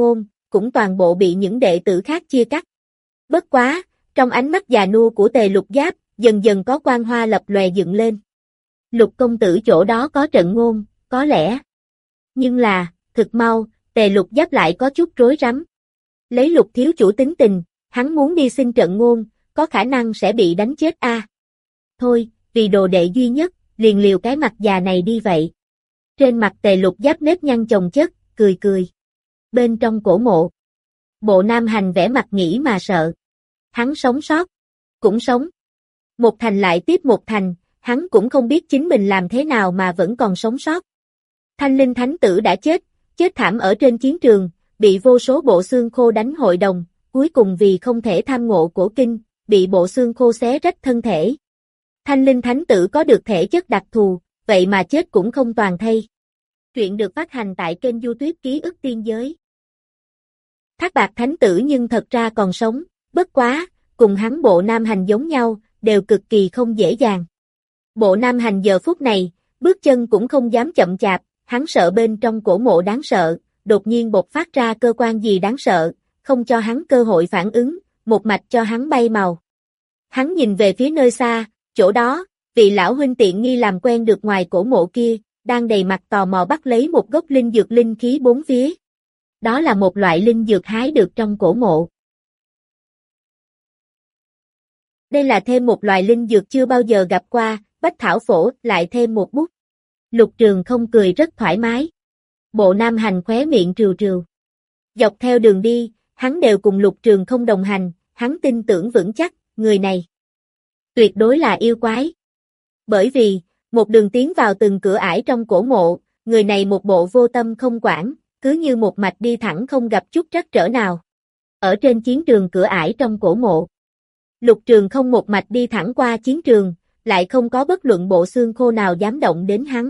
cũng toàn bộ bị những đệ tử khác chia cắt. Bất quá, trong ánh mắt già nua của Tề Lục Giáp, dần dần có quang hoa lập lòe dựng lên. Lục công tử chỗ đó có trận ngôn, có lẽ. Nhưng là, thực mau, Tề Lục Giáp lại có chút rối rắm. Lấy Lục thiếu chủ tính tình, hắn muốn đi xin trận ngôn, có khả năng sẽ bị đánh chết a. À. Thôi, vì đồ đệ duy nhất, liền liều cái mặt già này đi vậy. Trên mặt Tề Lục Giáp nếp nhăn chồng chất, cười cười. Bên trong cổ mộ, Bộ Nam Hành vẻ mặt nghĩ mà sợ. Hắn sống sót, cũng sống. Một thành lại tiếp một thành, hắn cũng không biết chính mình làm thế nào mà vẫn còn sống sót. Thanh Linh Thánh Tử đã chết, chết thảm ở trên chiến trường, bị vô số bộ xương khô đánh hội đồng, cuối cùng vì không thể tham ngộ cổ kinh, bị bộ xương khô xé rách thân thể. Thanh Linh Thánh Tử có được thể chất đặc thù, vậy mà chết cũng không toàn thây. Truyện được phát hành tại kênh YouTube Ký ức Tiên Giới. Thác Bạt Thánh Tử nhưng thật ra còn sống, bất quá, cùng hắn Bộ Nam Hành giống nhau, đều cực kỳ không dễ dàng. Bộ Nam Hành giờ phút này, bước chân cũng không dám chậm chạp, hắn sợ bên trong cổ mộ đáng sợ, đột nhiên bộc phát ra cơ quan gì đáng sợ, không cho hắn cơ hội phản ứng, một mạch cho hắn bay màu. Hắn nhìn về phía nơi xa, chỗ đó, vị lão huynh tiện nghi làm quen được ngoài cổ mộ kia, đang đầy mặt tò mò bắt lấy một gốc linh dược linh khí bốn phía. Đó là một loại linh dược hái được trong cổ mộ. Đây là thêm một loài linh dược chưa bao giờ gặp qua, bách thảo phổ, lại thêm một bút. Lục Trường không cười rất thoải mái. Bộ Nam Hành khóe miệng trừ trừ. Dọc theo đường đi, hắn đều cùng Lục Trường không đồng hành, hắn tin tưởng vững chắc, người này tuyệt đối là yêu quái. Bởi vì, một đường tiến vào từng cửa ải trong cổ mộ, người này một bộ vô tâm không quản, cứ như một mạch đi thẳng không gặp chút trắc trở nào. Ở trên chiến trường cửa ải trong cổ mộ, Lục Trường không một mạch đi thẳng qua chiến trường, lại không có bất luận bộ xương khô nào dám động đến hắn.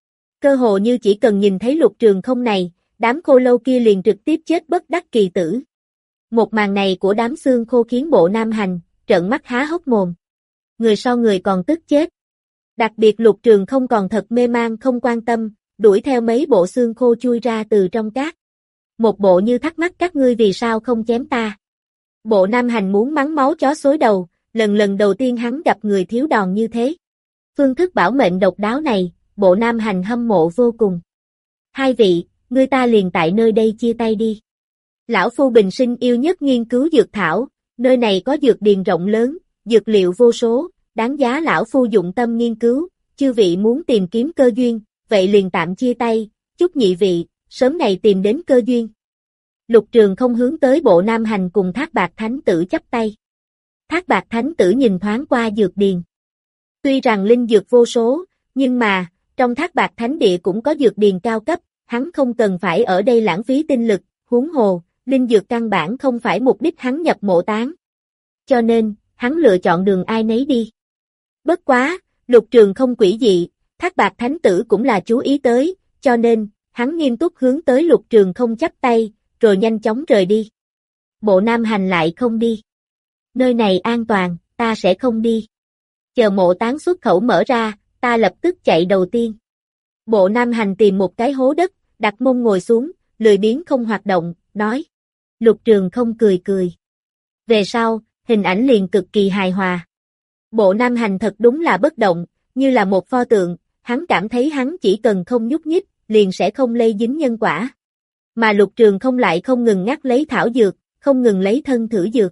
Cơ hồ như chỉ cần nhìn thấy Lục Trường không này, đám khô lâu kia liền trực tiếp chết bất đắc kỳ tử. Một màn này của đám xương khô khiến Bộ Nam Hành trợn mắt há hốc mồm. Người sau người còn tức chết. Đặc biệt Lục Trường không còn thật mê man không quan tâm, đuổi theo mấy bộ xương khô chui ra từ trong cát. Một bộ như thắc mắc các ngươi vì sao không chém ta. Bộ Nam Hành muốn mắng máu chó xối đầu, lần lần đầu tiên hắn gặp người thiếu đòn như thế. Phương thức bảo mệnh độc đáo này, Bộ Nam Hành hâm mộ vô cùng. Hai vị, ngươi ta liền tại nơi đây chia tay đi. Lão Phu bình sinh yêu nhất nghiên cứu dược thảo, nơi này có dược điền rộng lớn, dược liệu vô số, đáng giá Lão Phu dụng tâm nghiên cứu, chư vị muốn tìm kiếm cơ duyên, vậy liền tạm chia tay, chúc nhị vị, sớm ngày tìm đến cơ duyên. Lục Trường không hướng tới Bộ Nam Hành cùng Thác Bạt Thánh Tử chắp tay. Thác Bạt Thánh Tử nhìn thoáng qua dược điền. Tuy rằng linh dược vô số, nhưng mà, trong Thác Bạt Thánh Địa cũng có dược điền cao cấp, hắn không cần phải ở đây lãng phí tinh lực, huống hồ, linh dược căn bản không phải mục đích hắn nhập mộ táng. Cho nên, hắn lựa chọn đường ai nấy đi. Bất quá, Lục Trường không quỷ dị, Thác Bạt Thánh Tử cũng là chú ý tới, cho nên, hắn nghiêm túc hướng tới Lục Trường không chắp tay, rồi nhanh chóng rời đi. Bộ Nam Hành lại không đi. Nơi này an toàn, ta sẽ không đi. Chờ mộ táng xuất khẩu mở ra, ta lập tức chạy đầu tiên. Bộ Nam Hành tìm một cái hố đất, đặt mông ngồi xuống, lười biếng không hoạt động, nói. Lục Trường không cười cười. Về sau, hình ảnh liền cực kỳ hài hòa. Bộ Nam Hành thật đúng là bất động, như là một pho tượng, hắn cảm thấy hắn chỉ cần không nhúc nhích, liền sẽ không lây dính nhân quả. Mà Lục Trường không lại không ngừng ngắt lấy thảo dược, không ngừng lấy thân thử dược.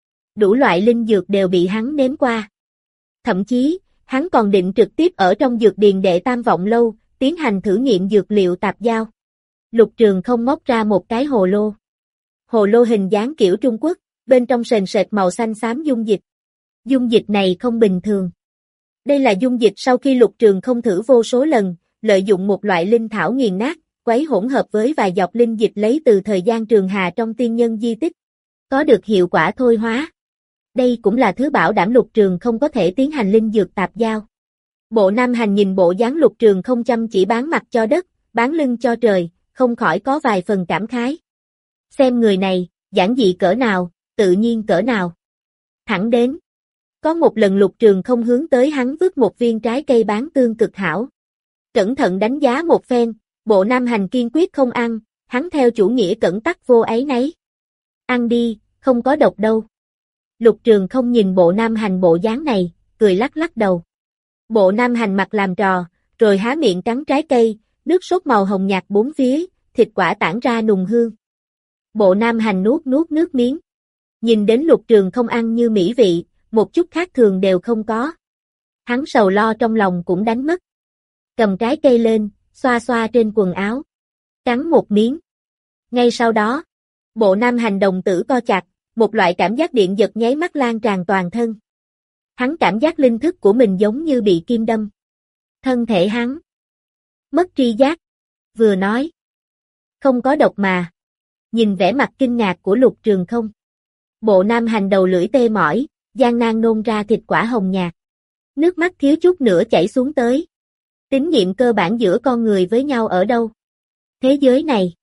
Đủ loại linh dược đều bị hắn nếm qua. Thậm chí, hắn còn định trực tiếp ở trong dược điền đệ Tam Vọng Lâu, tiến hành thử nghiệm dược liệu tạp giao. Lục Trường không móc ra một cái hồ lô. Hồ lô hình dáng kiểu Trung Quốc, bên trong sền sệt màu xanh xám dung dịch. Dung dịch này không bình thường. Đây là dung dịch sau khi Lục Trường không thử vô số lần, lợi dụng một loại linh thảo nghiền nát, quấy hỗn hợp với vài giọt linh dịch lấy từ thời gian trường hà trong tiên nhân di tích. Có được hiệu quả thôi hóa. Đây cũng là thứ bảo đảm Lục Trường không có thể tiến hành linh dược tạp giao. Bộ Nam Hành nhìn bộ dáng Lục Trường không chăm chỉ bán mặt cho đất, bán lưng cho trời, không khỏi có vài phần cảm khái. Xem người này, giản dị cỡ nào, tự nhiên cỡ nào. Thẳng đến. Có một lần Lục Trường không hướng tới hắn vứt một viên trái cây bán tương cực hảo. Cẩn thận đánh giá một phen, Bộ Nam Hành kiên quyết không ăn, hắn theo chủ nghĩa cẩn tắc vô áy náy. Ăn đi, không có độc đâu. Lục Trường không nhìn Bộ Nam Hành bộ dáng này, cười lắc lắc đầu. Bộ Nam Hành mặt làm trò, rồi há miệng cắn trái cây, nước sốt màu hồng nhạt bốn phía, thịt quả tản ra nùng hương. Bộ Nam Hành nuốt nuốt nước miếng. Nhìn đến Lục Trường không ăn như mỹ vị, một chút khác thường đều không có. Hắn sầu lo trong lòng cũng đánh mất. Cầm trái cây lên, xoa xoa trên quần áo. Cắn một miếng. Ngay sau đó, Bộ Nam Hành đồng tử co chặt, một loại cảm giác điện giật nháy mắt lan tràn toàn thân. Hắn cảm giác linh thức của mình giống như bị kim đâm. Thân thể hắn mất tri giác. Vừa nói, không có độc mà. Nhìn vẻ mặt kinh ngạc của Lục Trường không. Bộ Nam Hành đầu lưỡi tê mỏi, gian nan nôn ra thịt quả hồng nhạt. Nước mắt thiếu chút nữa chảy xuống tới. Tín nhiệm cơ bản giữa con người với nhau ở đâu? Thế giới này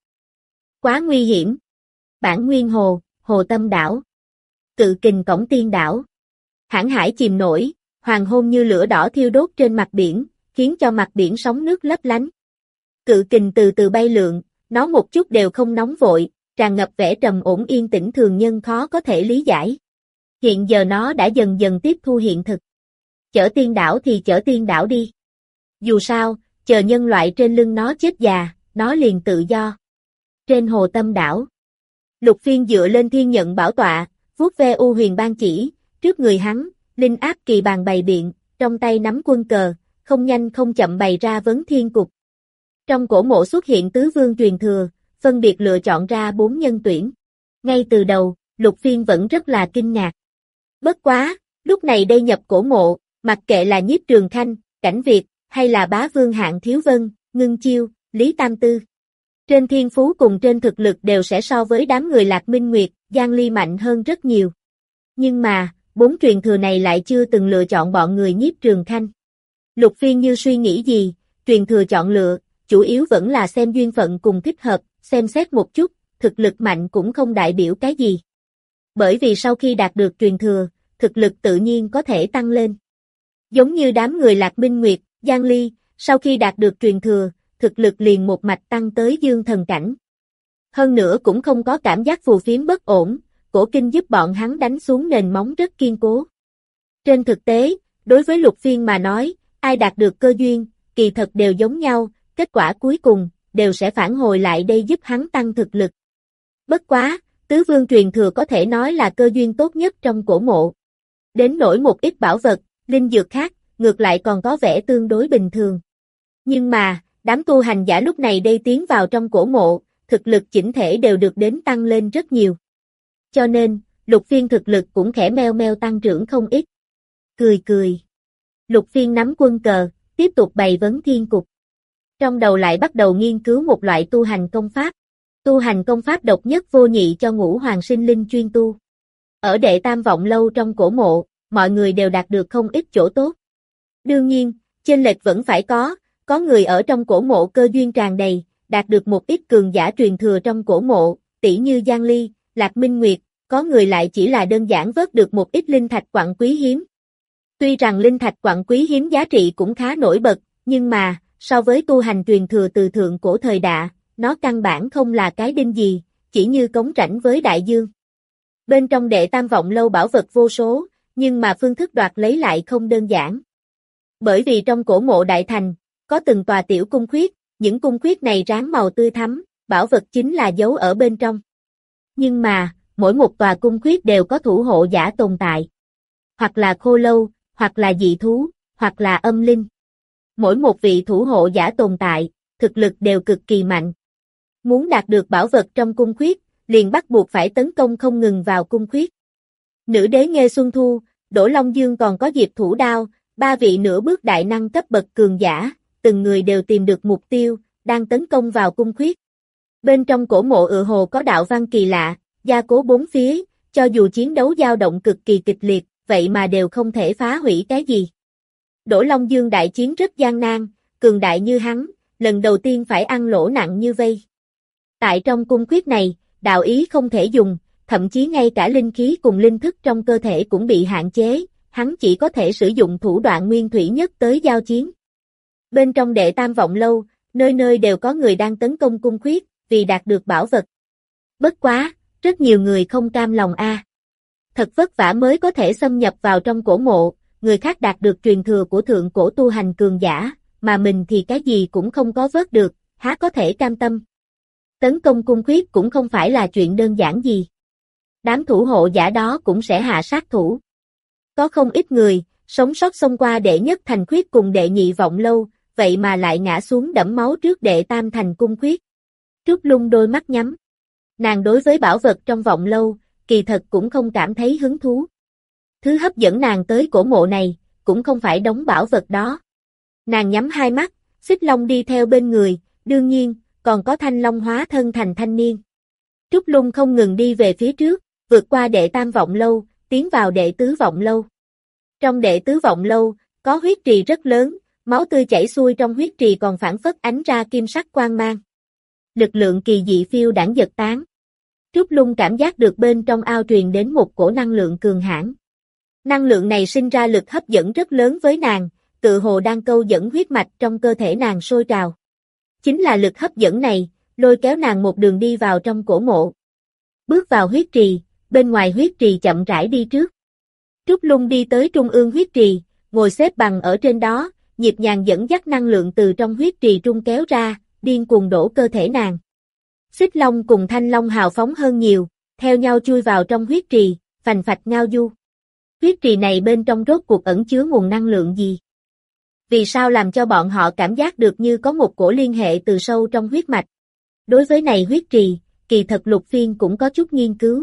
quá nguy hiểm. Bản Nguyên Hồ, Hồ Tâm Đảo, Cự Kình Cổng Tiên Đảo. Hãn hải chìm nổi, hoàng hôn như lửa đỏ thiêu đốt trên mặt biển, khiến cho mặt biển sóng nước lấp lánh. Cự Kình từ từ bay lượn, nó một chút đều không nóng vội, tràn ngập vẻ trầm ổn yên tĩnh thường nhân khó có thể lý giải. Hiện giờ nó đã dần dần tiếp thu hiện thực. Chở tiên đảo thì chở tiên đảo đi. Dù sao, chờ nhân loại trên lưng nó chết già, nó liền tự do. Trên Hồ Tâm Đảo, Lục Phiên dựa lên thiên nhận bảo tọa, vuốt ve u huyền ban chỉ, trước người hắn, linh áp kỳ bàn bày biện, trong tay nắm quân cờ, không nhanh không chậm bày ra vấn thiên cục. Trong cổ mộ xuất hiện tứ vương truyền thừa, phân biệt lựa chọn ra bốn nhân tuyển. Ngay từ đầu, Lục Phiên vẫn rất là kinh ngạc. Bất quá, lúc này đây nhập cổ mộ, mặc kệ là Nhiếp Trường Khanh, Cảnh Việt, hay là bá vương Hạng Thiếu Vân, Ngưng Chiêu, Lý Tam Tư. Trên thiên phú cùng trên thực lực đều sẽ so với đám người Lạc Minh Nguyệt, Giang Ly mạnh hơn rất nhiều. Nhưng mà, bốn truyền thừa này lại chưa từng lựa chọn bọn người Nhiếp Trường Khanh. Lục Phiên như suy nghĩ gì, truyền thừa chọn lựa, chủ yếu vẫn là xem duyên phận cùng thích hợp, xem xét một chút, thực lực mạnh cũng không đại biểu cái gì. Bởi vì sau khi đạt được truyền thừa, thực lực tự nhiên có thể tăng lên. Giống như đám người Lạc Minh Nguyệt, Giang Ly, sau khi đạt được truyền thừa, thực lực liền một mạch tăng tới dương thần cảnh. Hơn nữa cũng không có cảm giác phù phiếm bất ổn, cổ kinh giúp bọn hắn đánh xuống nền móng rất kiên cố. Trên thực tế, đối với Lục Phiên mà nói, ai đạt được cơ duyên, kỳ thật đều giống nhau, kết quả cuối cùng, đều sẽ phản hồi lại đây giúp hắn tăng thực lực. Bất quá, tứ vương truyền thừa có thể nói là cơ duyên tốt nhất trong cổ mộ. Đến nỗi một ít bảo vật, linh dược khác, ngược lại còn có vẻ tương đối bình thường. Nhưng mà, đám tu hành giả lúc này đây tiến vào trong cổ mộ, thực lực chỉnh thể đều được đến tăng lên rất nhiều. Cho nên, Lục Phiên thực lực cũng khẽ meo meo tăng trưởng không ít. Cười cười. Lục Phiên nắm quân cờ, tiếp tục bày vấn thiên cục. Trong đầu lại bắt đầu nghiên cứu một loại tu hành công pháp. Tu hành công pháp độc nhất vô nhị cho ngũ hoàng sinh linh chuyên tu. Ở đệ tam vọng lâu trong cổ mộ, mọi người đều đạt được không ít chỗ tốt. Đương nhiên, chênh lệch vẫn phải có, có người ở trong cổ mộ cơ duyên tràn đầy, đạt được một ít cường giả truyền thừa trong cổ mộ, tỷ như Giang Ly, Lạc Minh Nguyệt, có người lại chỉ là đơn giản vớt được một ít linh thạch quặng quý hiếm. Tuy rằng linh thạch quặng quý hiếm giá trị cũng khá nổi bật, nhưng mà, so với tu hành truyền thừa từ thượng cổ thời Đạ, nó căn bản không là cái đinh gì, chỉ như cống rãnh với đại dương. Bên trong đệ tam vọng lâu bảo vật vô số, nhưng mà phương thức đoạt lấy lại không đơn giản. Bởi vì trong cổ mộ đại thành, có từng tòa tiểu cung khuyết, những cung khuyết này ráng màu tươi thắm, bảo vật chính là giấu ở bên trong. Nhưng mà, mỗi một tòa cung khuyết đều có thủ hộ giả tồn tại. Hoặc là khô lâu, hoặc là dị thú, hoặc là âm linh. Mỗi một vị thủ hộ giả tồn tại, thực lực đều cực kỳ mạnh. Muốn đạt được bảo vật trong cung khuyết, liền bắt buộc phải tấn công không ngừng vào cung khuyết. Nữ đế Nghê Xuân Thu, Đỗ Long Dương còn có Diệp Thủ Đao, ba vị nửa bước đại năng cấp bậc cường giả, từng người đều tìm được mục tiêu, đang tấn công vào cung khuyết. Bên trong cổ mộ ựa hồ có đạo văn kỳ lạ, gia cố bốn phía, cho dù chiến đấu dao động cực kỳ kịch liệt, vậy mà đều không thể phá hủy cái gì. Đỗ Long Dương đại chiến rất gian nan, cường đại như hắn, lần đầu tiên phải ăn lỗ nặng như vây. Tại trong cung khuyết này, đạo ý không thể dùng, thậm chí ngay cả linh khí cùng linh thức trong cơ thể cũng bị hạn chế, hắn chỉ có thể sử dụng thủ đoạn nguyên thủy nhất tới giao chiến. Bên trong đệ tam vọng lâu, nơi nơi đều có người đang tấn công cung khuyết, vì đạt được bảo vật. Bất quá, rất nhiều người không cam lòng a. À. Thật vất vả mới có thể xâm nhập vào trong cổ mộ, người khác đạt được truyền thừa của thượng cổ tu hành cường giả, mà mình thì cái gì cũng không có vớt được, há có thể cam tâm. Tấn công cung khuyết cũng không phải là chuyện đơn giản gì. Đám thủ hộ giả đó cũng sẽ hạ sát thủ. Có không ít người, sống sót xông qua đệ nhất thành khuyết cùng đệ nhị vọng lâu, vậy mà lại ngã xuống đẫm máu trước đệ tam thành cung khuyết. Trúc Lung đôi mắt nhắm. Nàng đối với bảo vật trong vọng lâu, kỳ thật cũng không cảm thấy hứng thú. Thứ hấp dẫn nàng tới cổ mộ này, cũng không phải đống bảo vật đó. Nàng nhắm hai mắt, Xích Long đi theo bên người, đương nhiên, còn có Thanh Long hóa thân thành thanh niên. Trúc Lung không ngừng đi về phía trước, vượt qua đệ tam vọng lâu, tiến vào đệ tứ vọng lâu. Trong đệ tứ vọng lâu, có huyết trì rất lớn, máu tươi chảy xuôi trong huyết trì còn phản phất ánh ra kim sắc quang mang. Lực lượng kỳ dị phiêu đãng giật tán. Trúc Lung cảm giác được bên trong ao truyền đến một cổ năng lượng cường hãn. Năng lượng này sinh ra lực hấp dẫn rất lớn với nàng, tự hồ đang câu dẫn huyết mạch trong cơ thể nàng sôi trào. Chính là lực hấp dẫn này, lôi kéo nàng một đường đi vào trong cổ mộ. Bước vào huyết trì, bên ngoài huyết trì chậm rãi đi trước. Trúc Lung đi tới trung ương huyết trì, ngồi xếp bằng ở trên đó, nhịp nhàng dẫn dắt năng lượng từ trong huyết trì trung kéo ra, điên cuồng đổ cơ thể nàng. Xích Long cùng Thanh Long hào phóng hơn nhiều, theo nhau chui vào trong huyết trì, phành phạch ngao du. Huyết trì này bên trong rốt cuộc ẩn chứa nguồn năng lượng gì? Vì sao làm cho bọn họ cảm giác được như có một cổ liên hệ từ sâu trong huyết mạch? Đối với này huyết trì, kỳ thật Lục Phiên cũng có chút nghiên cứu.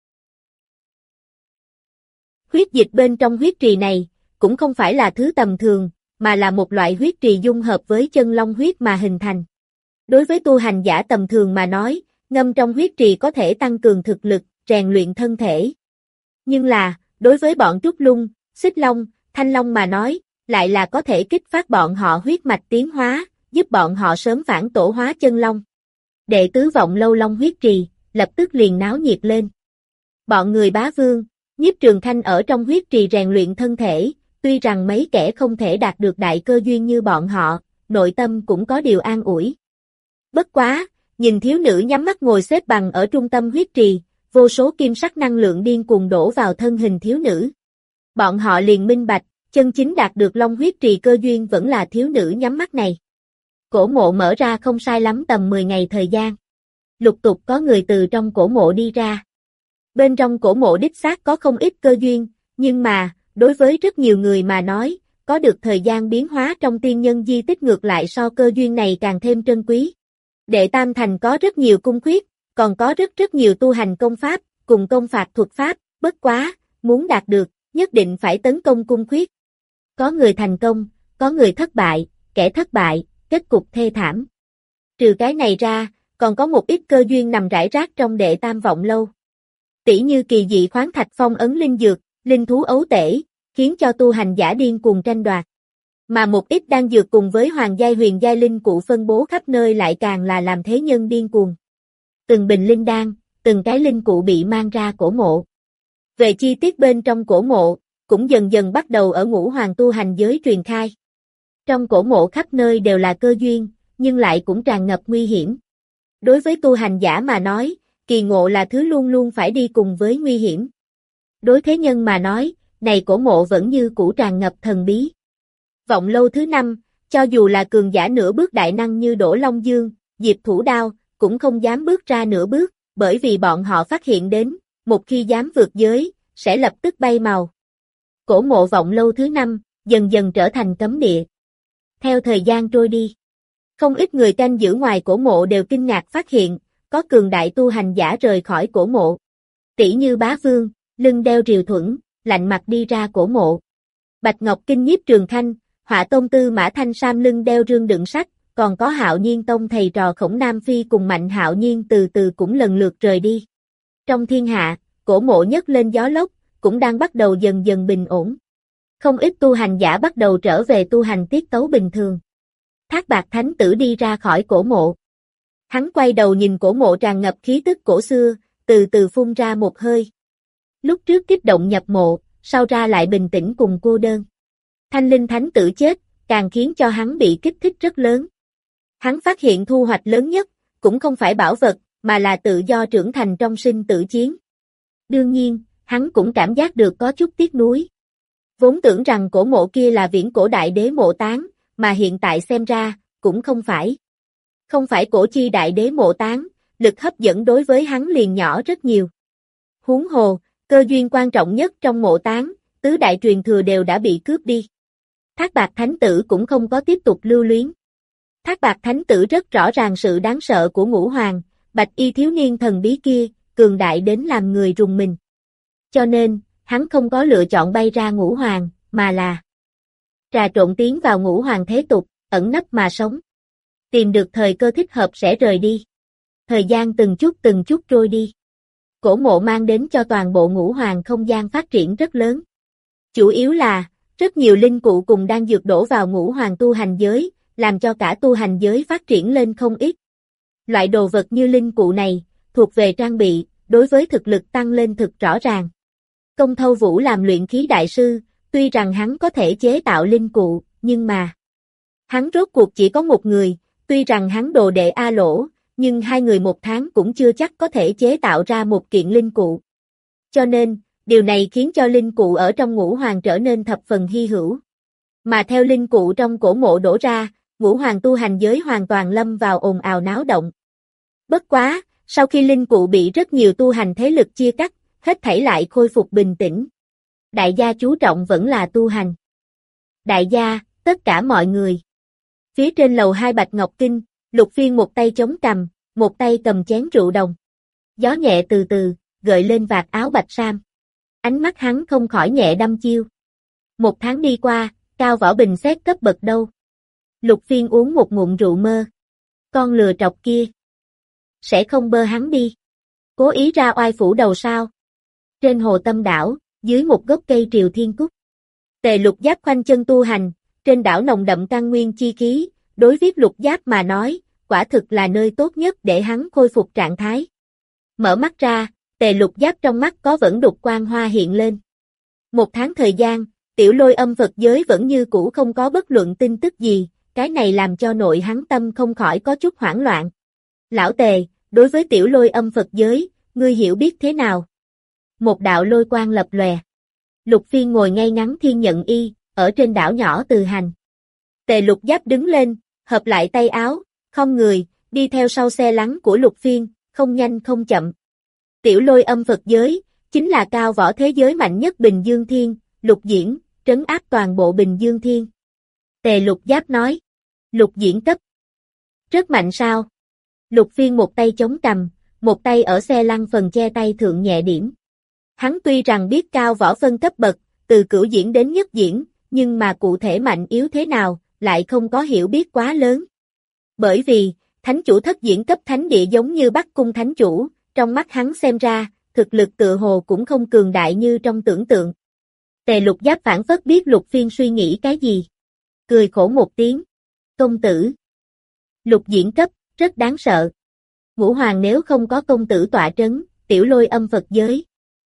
Huyết dịch bên trong huyết trì này, cũng không phải là thứ tầm thường, mà là một loại huyết trì dung hợp với chân long huyết mà hình thành. Đối với tu hành giả tầm thường mà nói, ngâm trong huyết trì có thể tăng cường thực lực, rèn luyện thân thể. Nhưng là, đối với bọn Trúc Lung, Xích Long, Thanh Long mà nói, lại là có thể kích phát bọn họ huyết mạch tiến hóa, giúp bọn họ sớm phản tổ hóa chân long. Đệ tứ vọng lâu long huyết trì, lập tức liền náo nhiệt lên. Bọn người Bá Vương, Nhiếp Trường Khanh ở trong huyết trì rèn luyện thân thể, tuy rằng mấy kẻ không thể đạt được đại cơ duyên như bọn họ, nội tâm cũng có điều an ủi. Bất quá, nhìn thiếu nữ nhắm mắt ngồi xếp bằng ở trung tâm huyết trì, vô số kim sắc năng lượng điên cuồng đổ vào thân hình thiếu nữ. Bọn họ liền minh bạch, chân chính đạt được long huyết trì cơ duyên vẫn là thiếu nữ nhắm mắt này. Cổ mộ mở ra không sai lắm tầm mười ngày thời gian. Lục tục có người từ trong cổ mộ đi ra. Bên trong cổ mộ đích xác có không ít cơ duyên, nhưng mà, đối với rất nhiều người mà nói, có được thời gian biến hóa trong tiên nhân di tích ngược lại so cơ duyên này càng thêm trân quý. Đệ Tam Thành có rất nhiều cung khuyết, còn có rất rất nhiều tu hành công pháp, cùng công phạt thuật pháp, bất quá, muốn đạt được, nhất định phải tấn công cung khuyết. Có người thành công, có người thất bại, kẻ thất bại, kết cục thê thảm. Trừ cái này ra, còn có một ít cơ duyên nằm rải rác trong đệ tam vọng lâu. Tỷ như kỳ dị khoáng thạch phong ấn linh dược, linh thú ấu tể, khiến cho tu hành giả điên cuồng tranh đoạt. Mà một ít đan dược cùng với hoàng giai huyền giai linh cụ phân bố khắp nơi lại càng là làm thế nhân điên cuồng. Từng bình linh đan, từng cái linh cụ bị mang ra cổ mộ. Về chi tiết bên trong cổ mộ, cũng dần dần bắt đầu ở ngũ hoàng tu hành giới truyền khai. Trong cổ mộ khắp nơi đều là cơ duyên, nhưng lại cũng tràn ngập nguy hiểm. Đối với tu hành giả mà nói, kỳ ngộ là thứ luôn luôn phải đi cùng với nguy hiểm. Đối thế nhân mà nói, này cổ mộ vẫn như cũ tràn ngập thần bí. Vọng lâu thứ năm, cho dù là cường giả nửa bước đại năng như Đỗ Long Dương, Diệp Thủ Đao, cũng không dám bước ra nửa bước, bởi vì bọn họ phát hiện đến, một khi dám vượt giới, sẽ lập tức bay màu. Cổ mộ vọng lâu thứ năm, dần dần trở thành cấm địa. Theo thời gian trôi đi, không ít người canh giữ ngoài cổ mộ đều kinh ngạc phát hiện, có cường đại tu hành giả rời khỏi cổ mộ. Tỷ như Bá Vương, lưng đeo rìu thuẫn, lạnh mặt đi ra cổ mộ. Bạch Ngọc Kinh Nhiếp Trường Khanh, Họa Tôn Tư Mã Thanh Sam lưng đeo rương đựng sách, còn có Hạo Nhiên Tông thầy trò Khổng Nam Phi cùng Mạnh Hạo Nhiên từ từ cũng lần lượt rời đi. Trong thiên hạ, cổ mộ nhấc lên gió lốc, cũng đang bắt đầu dần dần bình ổn. Không ít tu hành giả bắt đầu trở về tu hành tiết tấu bình thường. Thác Bạt Thánh Tử đi ra khỏi cổ mộ. Hắn quay đầu nhìn cổ mộ tràn ngập khí tức cổ xưa, từ từ phun ra một hơi. Lúc trước kích động nhập mộ, sau ra lại bình tĩnh cùng cô đơn. Thanh Linh Thánh Tử chết, càng khiến cho hắn bị kích thích rất lớn. Hắn phát hiện thu hoạch lớn nhất, cũng không phải bảo vật, mà là tự do trưởng thành trong sinh tử chiến. Đương nhiên, hắn cũng cảm giác được có chút tiếc nuối. Vốn tưởng rằng cổ mộ kia là viễn cổ đại đế mộ táng, mà hiện tại xem ra, cũng không phải. Không phải cổ chi đại đế mộ táng, lực hấp dẫn đối với hắn liền nhỏ rất nhiều. Huống hồ, cơ duyên quan trọng nhất trong mộ táng, tứ đại truyền thừa đều đã bị cướp đi. Thác Bạt Thánh Tử cũng không có tiếp tục lưu luyến. Thác Bạt Thánh Tử rất rõ ràng sự đáng sợ của Ngũ Hoàng, bạch y thiếu niên thần bí kia, cường đại đến làm người rùng mình. Cho nên, hắn không có lựa chọn bay ra Ngũ Hoàng, mà là trà trộn tiến vào Ngũ Hoàng thế tục, ẩn nấp mà sống. Tìm được thời cơ thích hợp sẽ rời đi. Thời gian từng chút từng chút trôi đi. Cổ mộ mang đến cho toàn bộ Ngũ Hoàng không gian phát triển rất lớn. Chủ yếu là, rất nhiều linh cụ cùng đang dược đổ vào Ngũ Hoàng tu hành giới, làm cho cả tu hành giới phát triển lên không ít. Loại đồ vật như linh cụ này, thuộc về trang bị, đối với thực lực tăng lên thực rõ ràng. Công Thâu Vũ làm luyện khí đại sư, tuy rằng hắn có thể chế tạo linh cụ, nhưng mà hắn rốt cuộc chỉ có một người, tuy rằng hắn đồ đệ A Lỗ, nhưng hai người một tháng cũng chưa chắc có thể chế tạo ra một kiện linh cụ. Cho nên, điều này khiến cho linh cụ ở trong Ngũ Hoàng trở nên thập phần hy hữu. Mà theo linh cụ trong cổ mộ đổ ra, Ngũ Hoàng tu hành giới hoàn toàn lâm vào ồn ào náo động. Bất quá, sau khi linh cụ bị rất nhiều tu hành thế lực chia cắt, hết thảy lại khôi phục bình tĩnh. Đại gia chú trọng vẫn là tu hành. Đại gia, tất cả mọi người. Phía trên lầu hai Bạch Ngọc Kinh, Lục Phiên một tay chống cằm, một tay cầm chén rượu đồng. Gió nhẹ từ từ, gợi lên vạt áo bạch sam. Ánh mắt hắn không khỏi nhẹ đăm chiêu. Một tháng đi qua, Cao Võ Bình xét cấp bậc đâu. Lục Phiên uống một ngụm rượu mơ. Con lừa trọc kia. Sẽ không bơ hắn đi. Cố ý ra oai phủ đầu sao. Trên hồ Tâm đảo, dưới một gốc cây triều thiên cúc. Tề Lục Giáp khoanh chân tu hành, trên đảo nồng đậm căn nguyên chi khí, đối với Lục Giáp mà nói, quả thực là nơi tốt nhất để hắn khôi phục trạng thái. Mở mắt ra, Tề Lục Giáp trong mắt có vẫn đục quang hoa hiện lên. Một tháng thời gian, Tiểu Lôi âm Phật giới vẫn như cũ không có bất luận tin tức gì, cái này làm cho nội hắn tâm không khỏi có chút hoảng loạn. Lão Tề, đối với Tiểu Lôi âm Phật giới, ngươi hiểu biết thế nào? Một đạo lôi quang lập lòe. Lục Phiên ngồi ngay ngắn thiên nhận y, ở trên đảo nhỏ Từ Hành. Tề Lục Giáp đứng lên, hợp lại tay áo, không người, đi theo sau xe lắng của Lục Phiên, không nhanh không chậm. Tiểu Lôi âm Phật giới, chính là cao võ thế giới mạnh nhất Bình Dương Thiên, Lục Diễn, trấn áp toàn bộ Bình Dương Thiên. Tề Lục Giáp nói, Lục Diễn cấp. Rất mạnh sao? Lục Phiên một tay chống cằm, một tay ở xe lăn phần che tay thượng nhẹ điểm. Hắn tuy rằng biết cao võ phân cấp bậc, từ cửu diễn đến nhất diễn, nhưng mà cụ thể mạnh yếu thế nào, lại không có hiểu biết quá lớn. Bởi vì, thánh chủ thất diễn cấp thánh địa giống như Bắc Cung thánh chủ, trong mắt hắn xem ra, thực lực tự hồ cũng không cường đại như trong tưởng tượng. Tề Lục Giáp phản phất biết Lục Phiên suy nghĩ cái gì. Cười khổ một tiếng. Công tử. Lục diễn cấp, rất đáng sợ. Ngũ Hoàng nếu không có công tử tọa trấn, Tiểu Lôi âm Phật giới.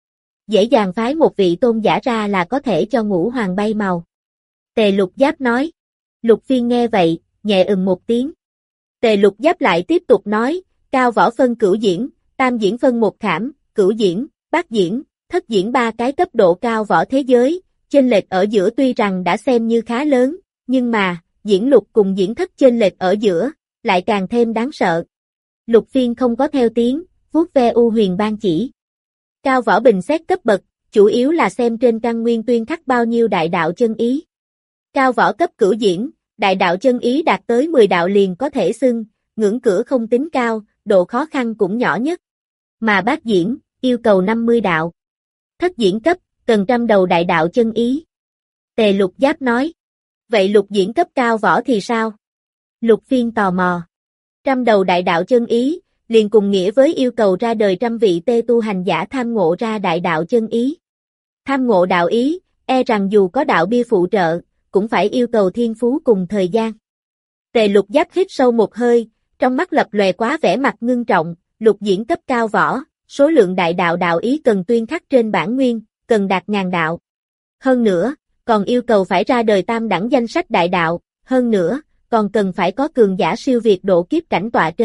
Dễ dàng phái một vị tôn giả ra là có thể cho Ngũ Hoàng bay màu. Tề Lục Giáp nói. Lục Phiên nghe vậy, nhẹ ừm một tiếng. Tề Lục Giáp lại tiếp tục nói, cao võ phân cửu diễn, tam diễn phân một khảm, cửu diễn, bát diễn, thất diễn ba cái cấp độ cao võ thế giới, chênh lệch ở giữa tuy rằng đã xem như khá lớn, nhưng mà, diễn lục cùng diễn thất chênh lệch ở giữa, lại càng thêm đáng sợ. Lục Phiên không có theo tiếng, vuốt ve u huyền ban chỉ. Cao võ bình xét cấp bậc, chủ yếu là xem trên căn nguyên tuyên khắc bao nhiêu đại đạo chân ý. Cao võ cấp cửu diễn, đại đạo chân ý đạt tới mười đạo liền có thể xưng, ngưỡng cửa không tính cao, độ khó khăn cũng nhỏ nhất. Mà bát diễn, yêu cầu năm mươi đạo. Thất diễn cấp, cần trăm đầu đại đạo chân ý. Tề Lục Giáp nói. Vậy lục diễn cấp cao võ thì sao? Lục Phiên tò mò. Trăm đầu đại đạo chân ý, liền cùng nghĩa với yêu cầu ra đời trăm vị tê tu hành giả tham ngộ ra đại đạo chân ý. Tham ngộ đạo ý, e rằng dù có đạo bia phụ trợ, cũng phải yêu cầu thiên phú cùng thời gian. Tề Lục Giáp hít sâu một hơi, trong mắt lập lòe quá vẻ mặt ngưng trọng, lục diễn cấp cao võ, số lượng đại đạo đạo ý cần tuyên khắc trên bản nguyên, cần đạt ngàn đạo. Hơn nữa, còn yêu cầu phải ra đời tam đẳng danh sách đại đạo, hơn nữa, còn cần phải có cường giả siêu việt độ kiếp cảnh tọa trấn,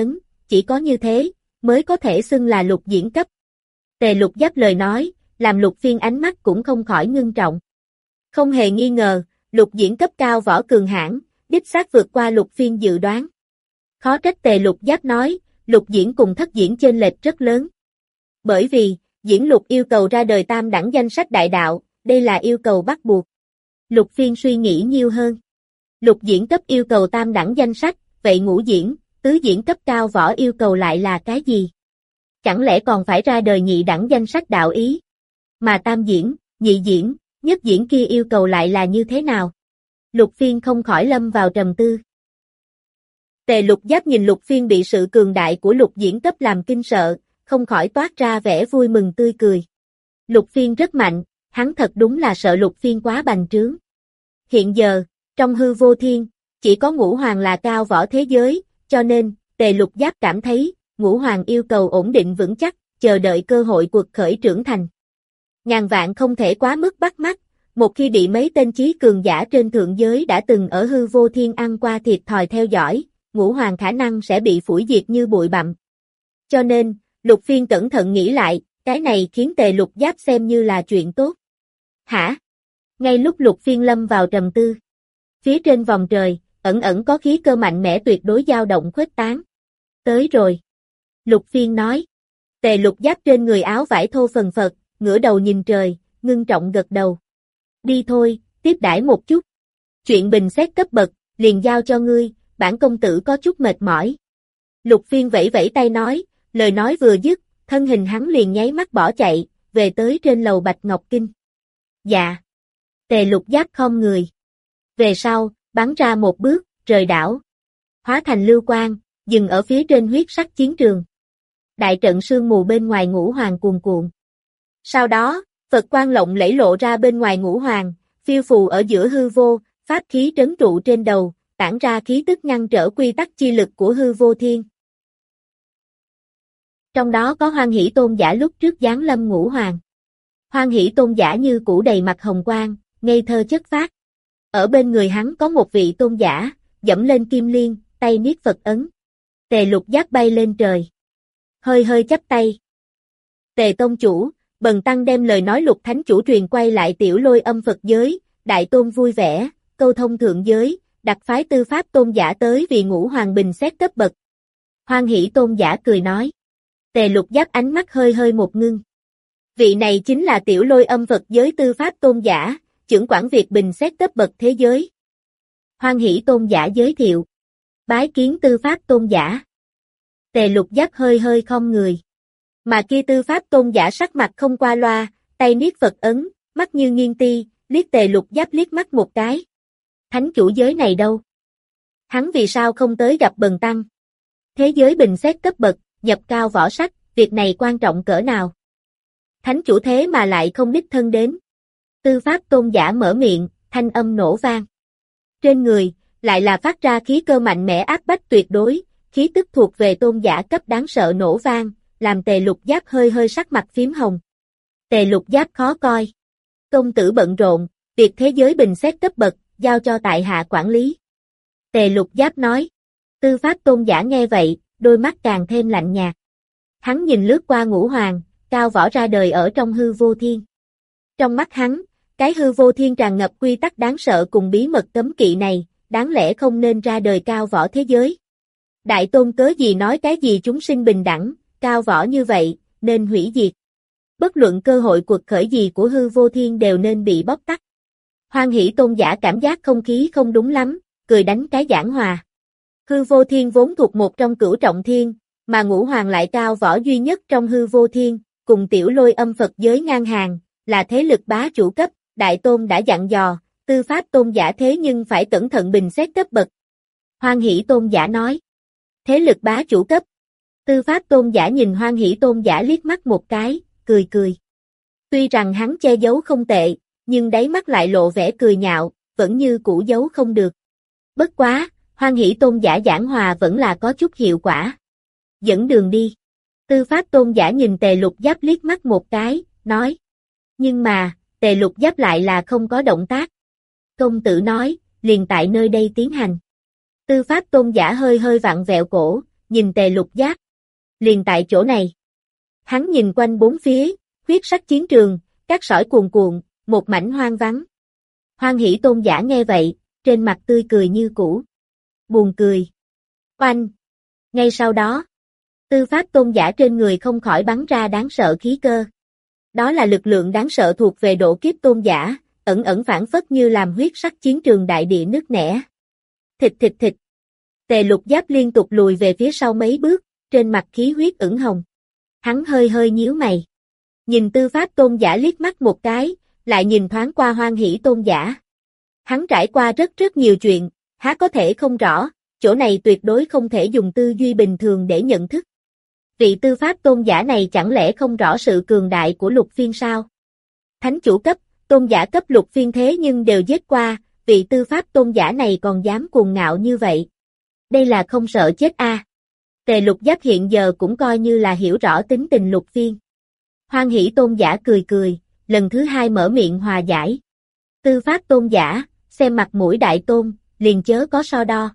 chỉ có như thế, mới có thể xưng là lục diễn cấp. Tề Lục Giáp lời nói, làm Lục Phiên ánh mắt cũng không khỏi ngưng trọng. Không hề nghi ngờ, lục diễn cấp cao võ cường hãn, đích xác vượt qua Lục Phiên dự đoán. Khó trách Tề Lục Giáp nói, lục diễn cùng thất diễn chênh lệch rất lớn. Bởi vì, diễn lục yêu cầu ra đời tam đẳng danh sách đại đạo, đây là yêu cầu bắt buộc. Lục Phiên suy nghĩ nhiều hơn. Lục diễn cấp yêu cầu tam đẳng danh sách, vậy ngũ diễn, tứ diễn cấp cao võ yêu cầu lại là cái gì? Chẳng lẽ còn phải ra đời nhị đẳng danh sách đạo ý? Mà tam diễn, nhị diễn, nhất diễn kia yêu cầu lại là như thế nào? Lục Phiên không khỏi lâm vào trầm tư. Tề Lục Giáp nhìn Lục Phiên bị sự cường đại của lục diễn cấp làm kinh sợ, không khỏi toát ra vẻ vui mừng tươi cười. Lục Phiên rất mạnh, hắn thật đúng là sợ Lục Phiên quá bành trướng. Hiện giờ, trong hư vô thiên, chỉ có Ngũ Hoàng là cao võ thế giới, cho nên, Tề Lục Giáp cảm thấy, Ngũ Hoàng yêu cầu ổn định vững chắc, chờ đợi cơ hội cuộc khởi trưởng thành. Ngàn vạn không thể quá mức bắt mắt, một khi bị mấy tên chí cường giả trên thượng giới đã từng ở hư vô thiên ăn qua thiệt thòi theo dõi, Ngũ Hoàng khả năng sẽ bị phủi diệt như bụi bặm. Cho nên, Lục Phiên cẩn thận nghĩ lại, cái này khiến Tề Lục Giáp xem như là chuyện tốt. Hả? Ngay lúc Lục Phiên lâm vào trầm tư, phía trên vòng trời, ẩn ẩn có khí cơ mạnh mẽ tuyệt đối dao động khuếch tán. Tới rồi. Lục Phiên nói. Tề Lục Giáp trên người áo vải thô phần phật, ngửa đầu nhìn trời, ngưng trọng gật đầu. Đi thôi, tiếp đãi một chút. Chuyện bình xét cấp bậc, liền giao cho ngươi, bản công tử có chút mệt mỏi. Lục Phiên vẫy vẫy tay nói, lời nói vừa dứt, thân hình hắn liền nháy mắt bỏ chạy, về tới trên lầu Bạch Ngọc Kinh. Dạ. Tề Lục Giáp khom người. Về sau, bắn ra một bước, rời đảo. Hóa thành lưu quang, dừng ở phía trên huyết sắc chiến trường. Đại trận sương mù bên ngoài Ngũ Hoàng cuồn cuộn. Sau đó, Phật quang lộng lẫy lộ ra bên ngoài Ngũ Hoàng, phiêu phù ở giữa hư vô, pháp khí trấn trụ trên đầu, tản ra khí tức ngăn trở quy tắc chi lực của hư vô thiên. Trong đó có Hoan Hỷ Tôn giả lúc trước giáng lâm Ngũ Hoàng. Hoan Hỷ Tôn giả như cũ đầy mặt hồng quang, ngây thơ chất phác. Ở bên người hắn có một vị tôn giả, dẫm lên kim liên, tay niết Phật ấn. Tề Lục Giáp bay lên trời. Hơi hơi chắp tay. Tề Tông Chủ, Bần Tăng đem lời nói Lục Thánh Chủ truyền quay lại Tiểu Lôi Âm Phật giới, Đại Tôn vui vẻ, câu thông thượng giới, đặt phái tư pháp tôn giả tới vì Ngũ Hoàng bình xét cấp bậc. Hoan Hỷ Tôn giả cười nói. Tề Lục Giáp ánh mắt hơi hơi một ngưng. Vị này chính là Tiểu Lôi Âm Phật giới tư pháp tôn giả, chưởng quản việc bình xét cấp bậc thế giới. Hoan Hỷ Tôn giả giới thiệu. Bái kiến tư pháp tôn giả. Tề Lục Giáp hơi hơi khom người. Mà kia tư pháp tôn giả sắc mặt không qua loa, tay niết Phật ấn, mắt như nghiêng ti, liếc Tề Lục Giáp liếc mắt một cái. Thánh chủ giới này đâu? Hắn vì sao không tới gặp Bần Tăng? Thế giới bình xét cấp bậc, nhập cao võ sách, việc này quan trọng cỡ nào? Thánh chủ thế mà lại không đích thân đến. Tư pháp tôn giả mở miệng, thanh âm nổ vang. Trên người, lại là phát ra khí cơ mạnh mẽ áp bách tuyệt đối, khí tức thuộc về tôn giả cấp đáng sợ nổ vang, làm Tề Lục Giáp hơi hơi sắc mặt phím hồng. Tề Lục Giáp khó coi. Công tử bận rộn, việc thế giới bình xét cấp bậc, giao cho tại hạ quản lý. Tề Lục Giáp nói. Tư pháp tôn giả nghe vậy, đôi mắt càng thêm lạnh nhạt. Hắn nhìn lướt qua Ngũ Hoàng, cao võ ra đời ở trong hư vô thiên. Trong mắt hắn, cái hư vô thiên tràn ngập quy tắc đáng sợ cùng bí mật cấm kỵ này, đáng lẽ không nên ra đời cao võ thế giới. Đại Tôn cớ gì nói cái gì chúng sinh bình đẳng, cao võ như vậy, nên hủy diệt. Bất luận cơ hội cuộc khởi gì của hư vô thiên đều nên bị bóc tắt. Hoan Hỷ Tôn giả cảm giác không khí không đúng lắm, cười đánh cái giảng hòa. Hư vô thiên vốn thuộc một trong cửu trọng thiên, mà Ngũ Hoàng lại cao võ duy nhất trong hư vô thiên, cùng Tiểu Lôi Âm Phật giới ngang hàng, là thế lực bá chủ cấp, Đại Tôn đã dặn dò, tư pháp tôn giả thế nhưng phải cẩn thận bình xét cấp bậc. Hoan Hỷ Tôn giả nói. Thế lực bá chủ cấp. Tư pháp tôn giả nhìn Hoan Hỷ Tôn giả liếc mắt một cái, cười cười. Tuy rằng hắn che giấu không tệ, nhưng đáy mắt lại lộ vẻ cười nhạo, vẫn như cũ giấu không được. Bất quá, Hoan Hỷ Tôn giả giảng hòa vẫn là có chút hiệu quả. Dẫn đường đi. Tư pháp tôn giả nhìn Tề Lục Giáp liếc mắt một cái, nói. Nhưng mà, Tề Lục Giáp lại là không có động tác. Công tử nói, liền tại nơi đây tiến hành. Tư pháp tôn giả hơi hơi vặn vẹo cổ, nhìn Tề Lục Giáp. Liền tại chỗ này. Hắn nhìn quanh bốn phía, huyết sắc chiến trường, cát sỏi cuồn cuộn, một mảnh hoang vắng. Hoan Hỷ Tôn giả nghe vậy, trên mặt tươi cười như cũ. Buồn cười. Oanh. Ngay sau đó, Tư Pháp Tôn giả trên người không khỏi bắn ra đáng sợ khí cơ. Đó là lực lượng đáng sợ thuộc về độ kiếp tôn giả, ẩn ẩn phản phất như làm huyết sắc chiến trường đại địa nứt nẻ. Thịt thịt thịt. Tề Lục Giáp liên tục lùi về phía sau mấy bước, trên mặt khí huyết ửng hồng. Hắn hơi hơi nhíu mày. Nhìn Tư Pháp Tôn giả liếc mắt một cái, lại nhìn thoáng qua Hoan Hỷ Tôn giả. Hắn trải qua rất rất nhiều chuyện, há có thể không rõ, chỗ này tuyệt đối không thể dùng tư duy bình thường để nhận thức. Vị Tư Pháp Tôn giả này chẳng lẽ không rõ sự cường đại của Lục Phiên sao? Thánh chủ cấp, tôn giả cấp Lục Phiên thế nhưng đều giết qua, vị Tư Pháp Tôn giả này còn dám cuồng ngạo như vậy. Đây là không sợ chết a. À. Tề Lục Giáp hiện giờ cũng coi như là hiểu rõ tính tình Lục Phiên. Hoan Hỷ Tôn giả cười cười, lần thứ hai mở miệng hòa giải. Tư Pháp Tôn giả, xem mặt mũi đại tôn, liền chớ có so đo.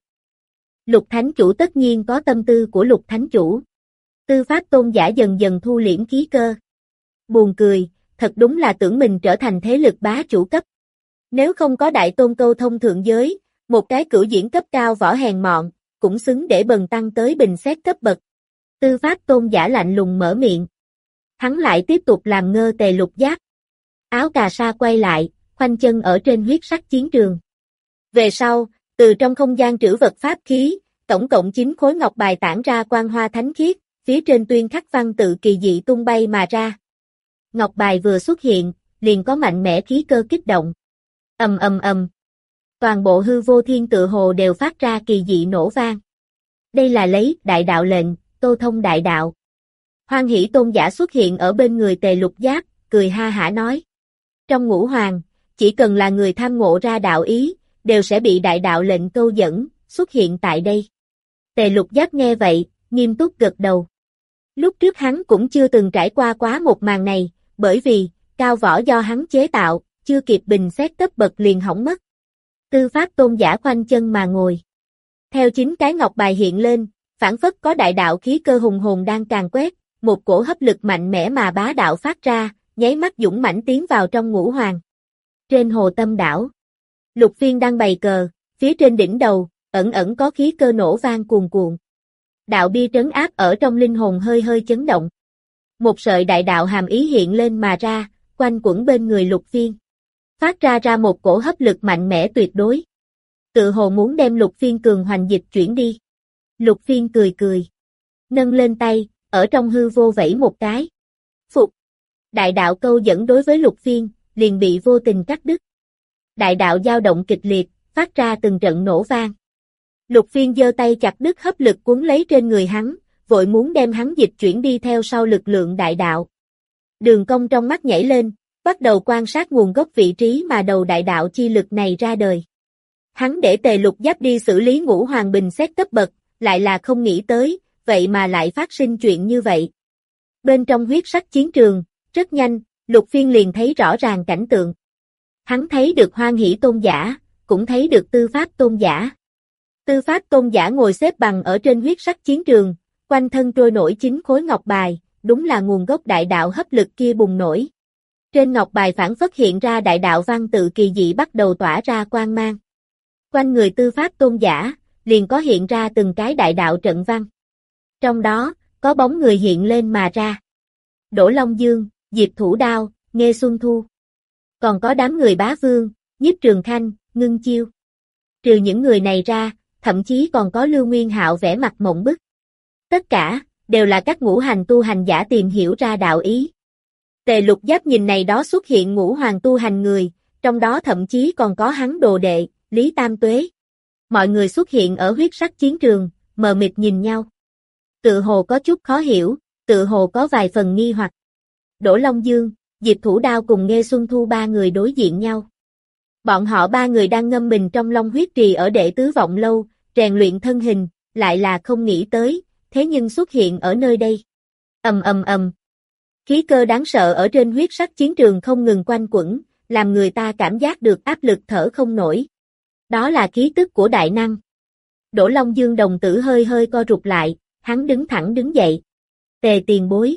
Lục Thánh chủ tất nhiên có tâm tư của Lục Thánh chủ. Tư Pháp Tôn giả dần dần thu liễm khí cơ. Buồn cười, thật đúng là tưởng mình trở thành thế lực bá chủ cấp. Nếu không có đại tôn câu thông thượng giới, một cái cửu diễn cấp cao võ hèn mọn, cũng xứng để bần tăng tới bình xét cấp bậc. Tư Pháp Tôn giả lạnh lùng mở miệng. Hắn lại tiếp tục làm ngơ Tề Lục Giáp. Áo cà sa quay lại, khoanh chân ở trên huyết sắc chiến trường. Về sau, từ trong không gian trữ vật pháp khí, tổng cộng chín khối ngọc bài tản ra quang hoa thánh khiết, phía trên tuyên khắc văn tự kỳ dị tung bay mà ra. Ngọc bài vừa xuất hiện, liền có mạnh mẽ khí cơ kích động. Ầm ầm ầm. Toàn bộ hư vô thiên tự hồ đều phát ra kỳ dị nổ vang. Đây là lấy đại đạo lệnh, tô thông đại đạo. Hoan Hỷ Tôn giả xuất hiện ở bên người Tề Lục Giáp, cười ha hả nói. Trong ngũ hoàng, chỉ cần là người tham ngộ ra đạo ý, đều sẽ bị đại đạo lệnh câu dẫn, xuất hiện tại đây. Tề Lục Giáp nghe vậy, nghiêm túc gật đầu. Lúc trước hắn cũng chưa từng trải qua quá một màn này, bởi vì, cao võ do hắn chế tạo, chưa kịp bình xét cấp bậc liền hỏng mất. Tư Pháp Tôn giả khoanh chân mà ngồi. Theo chín cái ngọc bài hiện lên, phản phất có đại đạo khí cơ hùng hồn đang càn quét, một cổ hấp lực mạnh mẽ mà bá đạo phát ra, nháy mắt dũng mãnh tiến vào trong ngũ hoàng. Trên hồ Tâm đảo, Lục Phiên đang bày cờ, phía trên đỉnh đầu, ẩn ẩn có khí cơ nổ vang cuồn cuộn. Đạo bia trấn áp ở trong linh hồn hơi hơi chấn động. Một sợi đại đạo hàm ý hiện lên mà ra, quanh quẩn bên người Lục Phiên. Phát ra ra một cổ hấp lực mạnh mẽ tuyệt đối. Tự hồ muốn đem Lục Phiên cường hoành dịch chuyển đi. Lục Phiên cười cười. Nâng lên tay, ở trong hư vô vẫy một cái. Phục. Đại đạo câu dẫn đối với Lục Phiên, liền bị vô tình cắt đứt. Đại đạo dao động kịch liệt, phát ra từng trận nổ vang. Lục Phiên giơ tay chặt đứt hấp lực cuốn lấy trên người hắn, vội muốn đem hắn dịch chuyển đi theo sau lực lượng đại đạo. Đường Cong trong mắt nhảy lên, bắt đầu quan sát nguồn gốc vị trí mà đầu đại đạo chi lực này ra đời. Hắn để Tề Lục Giáp đi xử lý ngũ hoàng bình xét cấp bậc, lại là không nghĩ tới, vậy mà lại phát sinh chuyện như vậy. Bên trong huyết sắc chiến trường, rất nhanh, Lục Phiên liền thấy rõ ràng cảnh tượng. Hắn thấy được Hoan Hỷ Tôn giả, cũng thấy được Tư Pháp Tôn giả. Tư Pháp Tôn giả ngồi xếp bằng ở trên huyết sắc chiến trường, quanh thân trôi nổi chín khối ngọc bài, đúng là nguồn gốc đại đạo hấp lực kia bùng nổi. Trên ngọc bài phản phất hiện ra đại đạo văn tự kỳ dị bắt đầu tỏa ra quang mang. Quanh người Tư Pháp Tôn giả, liền có hiện ra từng cái đại đạo trận văn. Trong đó, có bóng người hiện lên mà ra. Đỗ Long Dương, Diệp Thủ Đao, Nghê Xuân Thu. Còn có đám người Bá Vương, Nhiếp Trường Khanh, Ngưng Chiêu. Trừ những người này ra, thậm chí còn có Lưu Nguyên Hạo vẻ mặt mộng bức. Tất cả, đều là các ngũ hành tu hành giả tìm hiểu ra đạo ý. Tề Lục Giáp nhìn này đó xuất hiện ngũ hoàng tu hành người, trong đó thậm chí còn có hắn đồ đệ, Lý Tam Tuế. Mọi người xuất hiện ở huyết sắc chiến trường, mờ mịt nhìn nhau. Tự hồ có chút khó hiểu, tự hồ có vài phần nghi hoặc. Đỗ Long Dương, Diệp Thủ Đao cùng Nghê Xuân Thu ba người đối diện nhau. Bọn họ ba người đang ngâm mình trong long huyết trì ở đệ tứ vọng lâu, rèn luyện thân hình, lại là không nghĩ tới, thế nhưng xuất hiện ở nơi đây. Ầm ầm ầm. Khí cơ đáng sợ ở trên huyết sắc chiến trường không ngừng quanh quẩn, làm người ta cảm giác được áp lực thở không nổi. Đó là khí tức của đại năng. Đỗ Long Dương đồng tử hơi hơi co rụt lại, hắn đứng thẳng đứng dậy. Tề tiền bối.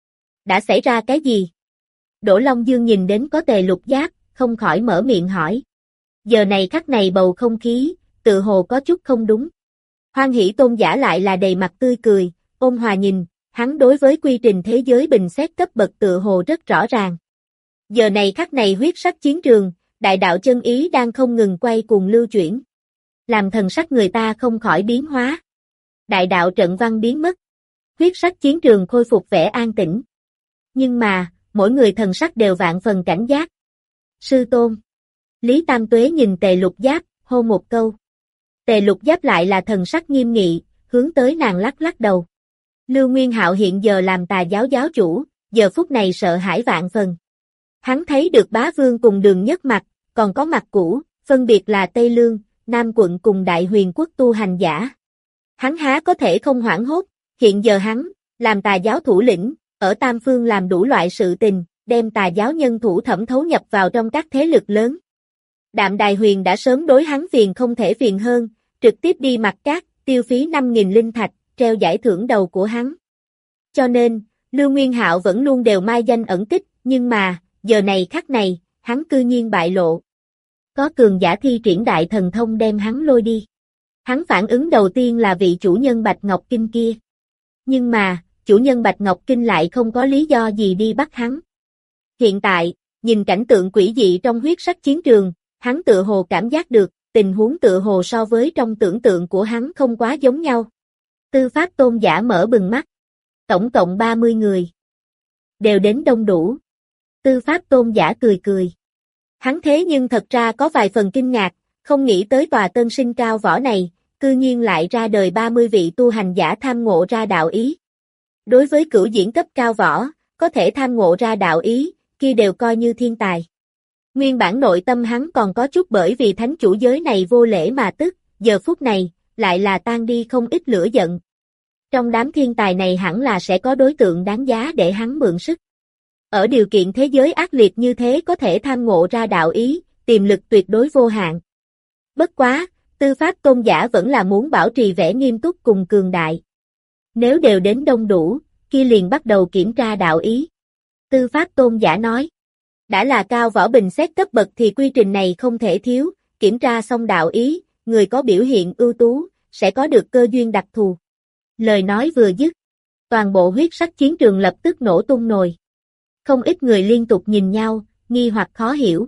Đã xảy ra cái gì? Đỗ Long Dương nhìn đến có Tề Lục Giáp, không khỏi mở miệng hỏi. Giờ này khắc này bầu không khí, tự hồ có chút không đúng. Hoan Hỷ Tôn giả lại là đầy mặt tươi cười, ôn hòa nhìn, hắn đối với quy trình thế giới bình xét cấp bậc tự hồ rất rõ ràng. Giờ này khắc này huyết sắc chiến trường, đại đạo chân ý đang không ngừng quay cuồng lưu chuyển. Làm thần sắc người ta không khỏi biến hóa. Đại đạo trận văn biến mất. Huyết sắc chiến trường khôi phục vẻ an tĩnh. Nhưng mà, mỗi người thần sắc đều vạn phần cảnh giác. Sư tôn. Lý Tam Tuế nhìn Tề Lục Giáp, hô một câu. Tề Lục Giáp lại là thần sắc nghiêm nghị, hướng tới nàng lắc lắc đầu. Lưu Nguyên Hạo hiện giờ làm Tà giáo giáo chủ, giờ phút này sợ hãi vạn phần. Hắn thấy được Bá Vương cùng Đường Nhất Mặt, còn có Mặt Cũ, phân biệt là Tây Lương, Nam quận cùng Đại Huyền quốc tu hành giả. Hắn há có thể không hoảng hốt, hiện giờ hắn, làm Tà giáo thủ lĩnh, ở Tam Phương làm đủ loại sự tình, đem Tà giáo nhân thủ thẩm thấu nhập vào trong các thế lực lớn. Đạm Đài Huyền đã sớm đối hắn phiền không thể phiền hơn, trực tiếp đi mặt cát, tiêu phí năm nghìn linh thạch, treo giải thưởng đầu của hắn. Cho nên, Lưu Nguyên Hạo vẫn luôn đều mai danh ẩn tích, nhưng mà, giờ này khắc này, hắn cư nhiên bại lộ. Có cường giả thi triển đại thần thông đem hắn lôi đi. Hắn phản ứng đầu tiên là vị chủ nhân Bạch Ngọc Kinh kia. Nhưng mà, chủ nhân Bạch Ngọc Kinh lại không có lý do gì đi bắt hắn. Hiện tại, nhìn cảnh tượng quỷ dị trong huyết sắc chiến trường, hắn tự hồ cảm giác được, tình huống tự hồ so với trong tưởng tượng của hắn không quá giống nhau. Tư Pháp Tôn giả mở bừng mắt. Tổng cộng ba mươi người. Đều đến đông đủ. Tư Pháp Tôn giả cười cười. Hắn thế nhưng thật ra có vài phần kinh ngạc, không nghĩ tới tòa tân sinh cao võ này, cư nhiên lại ra đời ba mươi vị tu hành giả tham ngộ ra đạo ý. Đối với cửu diễn cấp cao võ, có thể tham ngộ ra đạo ý, kia đều coi như thiên tài. Nguyên bản nội tâm hắn còn có chút bởi vì thánh chủ giới này vô lễ mà tức, giờ phút này, lại là tan đi không ít lửa giận. Trong đám thiên tài này hẳn là sẽ có đối tượng đáng giá để hắn mượn sức. Ở điều kiện thế giới ác liệt như thế có thể tham ngộ ra đạo ý, tiềm lực tuyệt đối vô hạn. Bất quá, Tư Pháp Tôn giả vẫn là muốn bảo trì vẻ nghiêm túc cùng cường đại. Nếu đều đến đông đủ, kia liền bắt đầu kiểm tra đạo ý. Tư Pháp Tôn giả nói. Đã là cao võ bình xét cấp bậc thì quy trình này không thể thiếu, kiểm tra xong đạo ý, người có biểu hiện ưu tú, sẽ có được cơ duyên đặc thù. Lời nói vừa dứt, toàn bộ huyết sắc chiến trường lập tức nổ tung nồi. Không ít người liên tục nhìn nhau, nghi hoặc khó hiểu.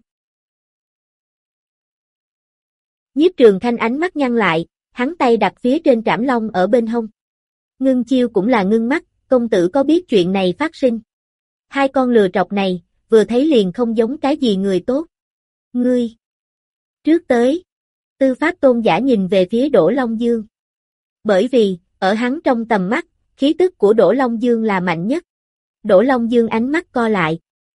Nhiếp Trường Khanh ánh mắt nhăn lại, hắn tay đặt phía trên trảm long ở bên hông. Ngưng Chiêu cũng là ngưng mắt, công tử có biết chuyện này phát sinh. Hai con lừa trọc này, vừa thấy liền không giống cái gì người tốt. Ngươi! Trước tới, Tư Pháp Tôn giả nhìn về phía Đỗ Long Dương. Bởi vì, ở hắn trong tầm mắt, khí tức của Đỗ Long Dương là mạnh nhất. Đỗ Long Dương ánh mắt co lại.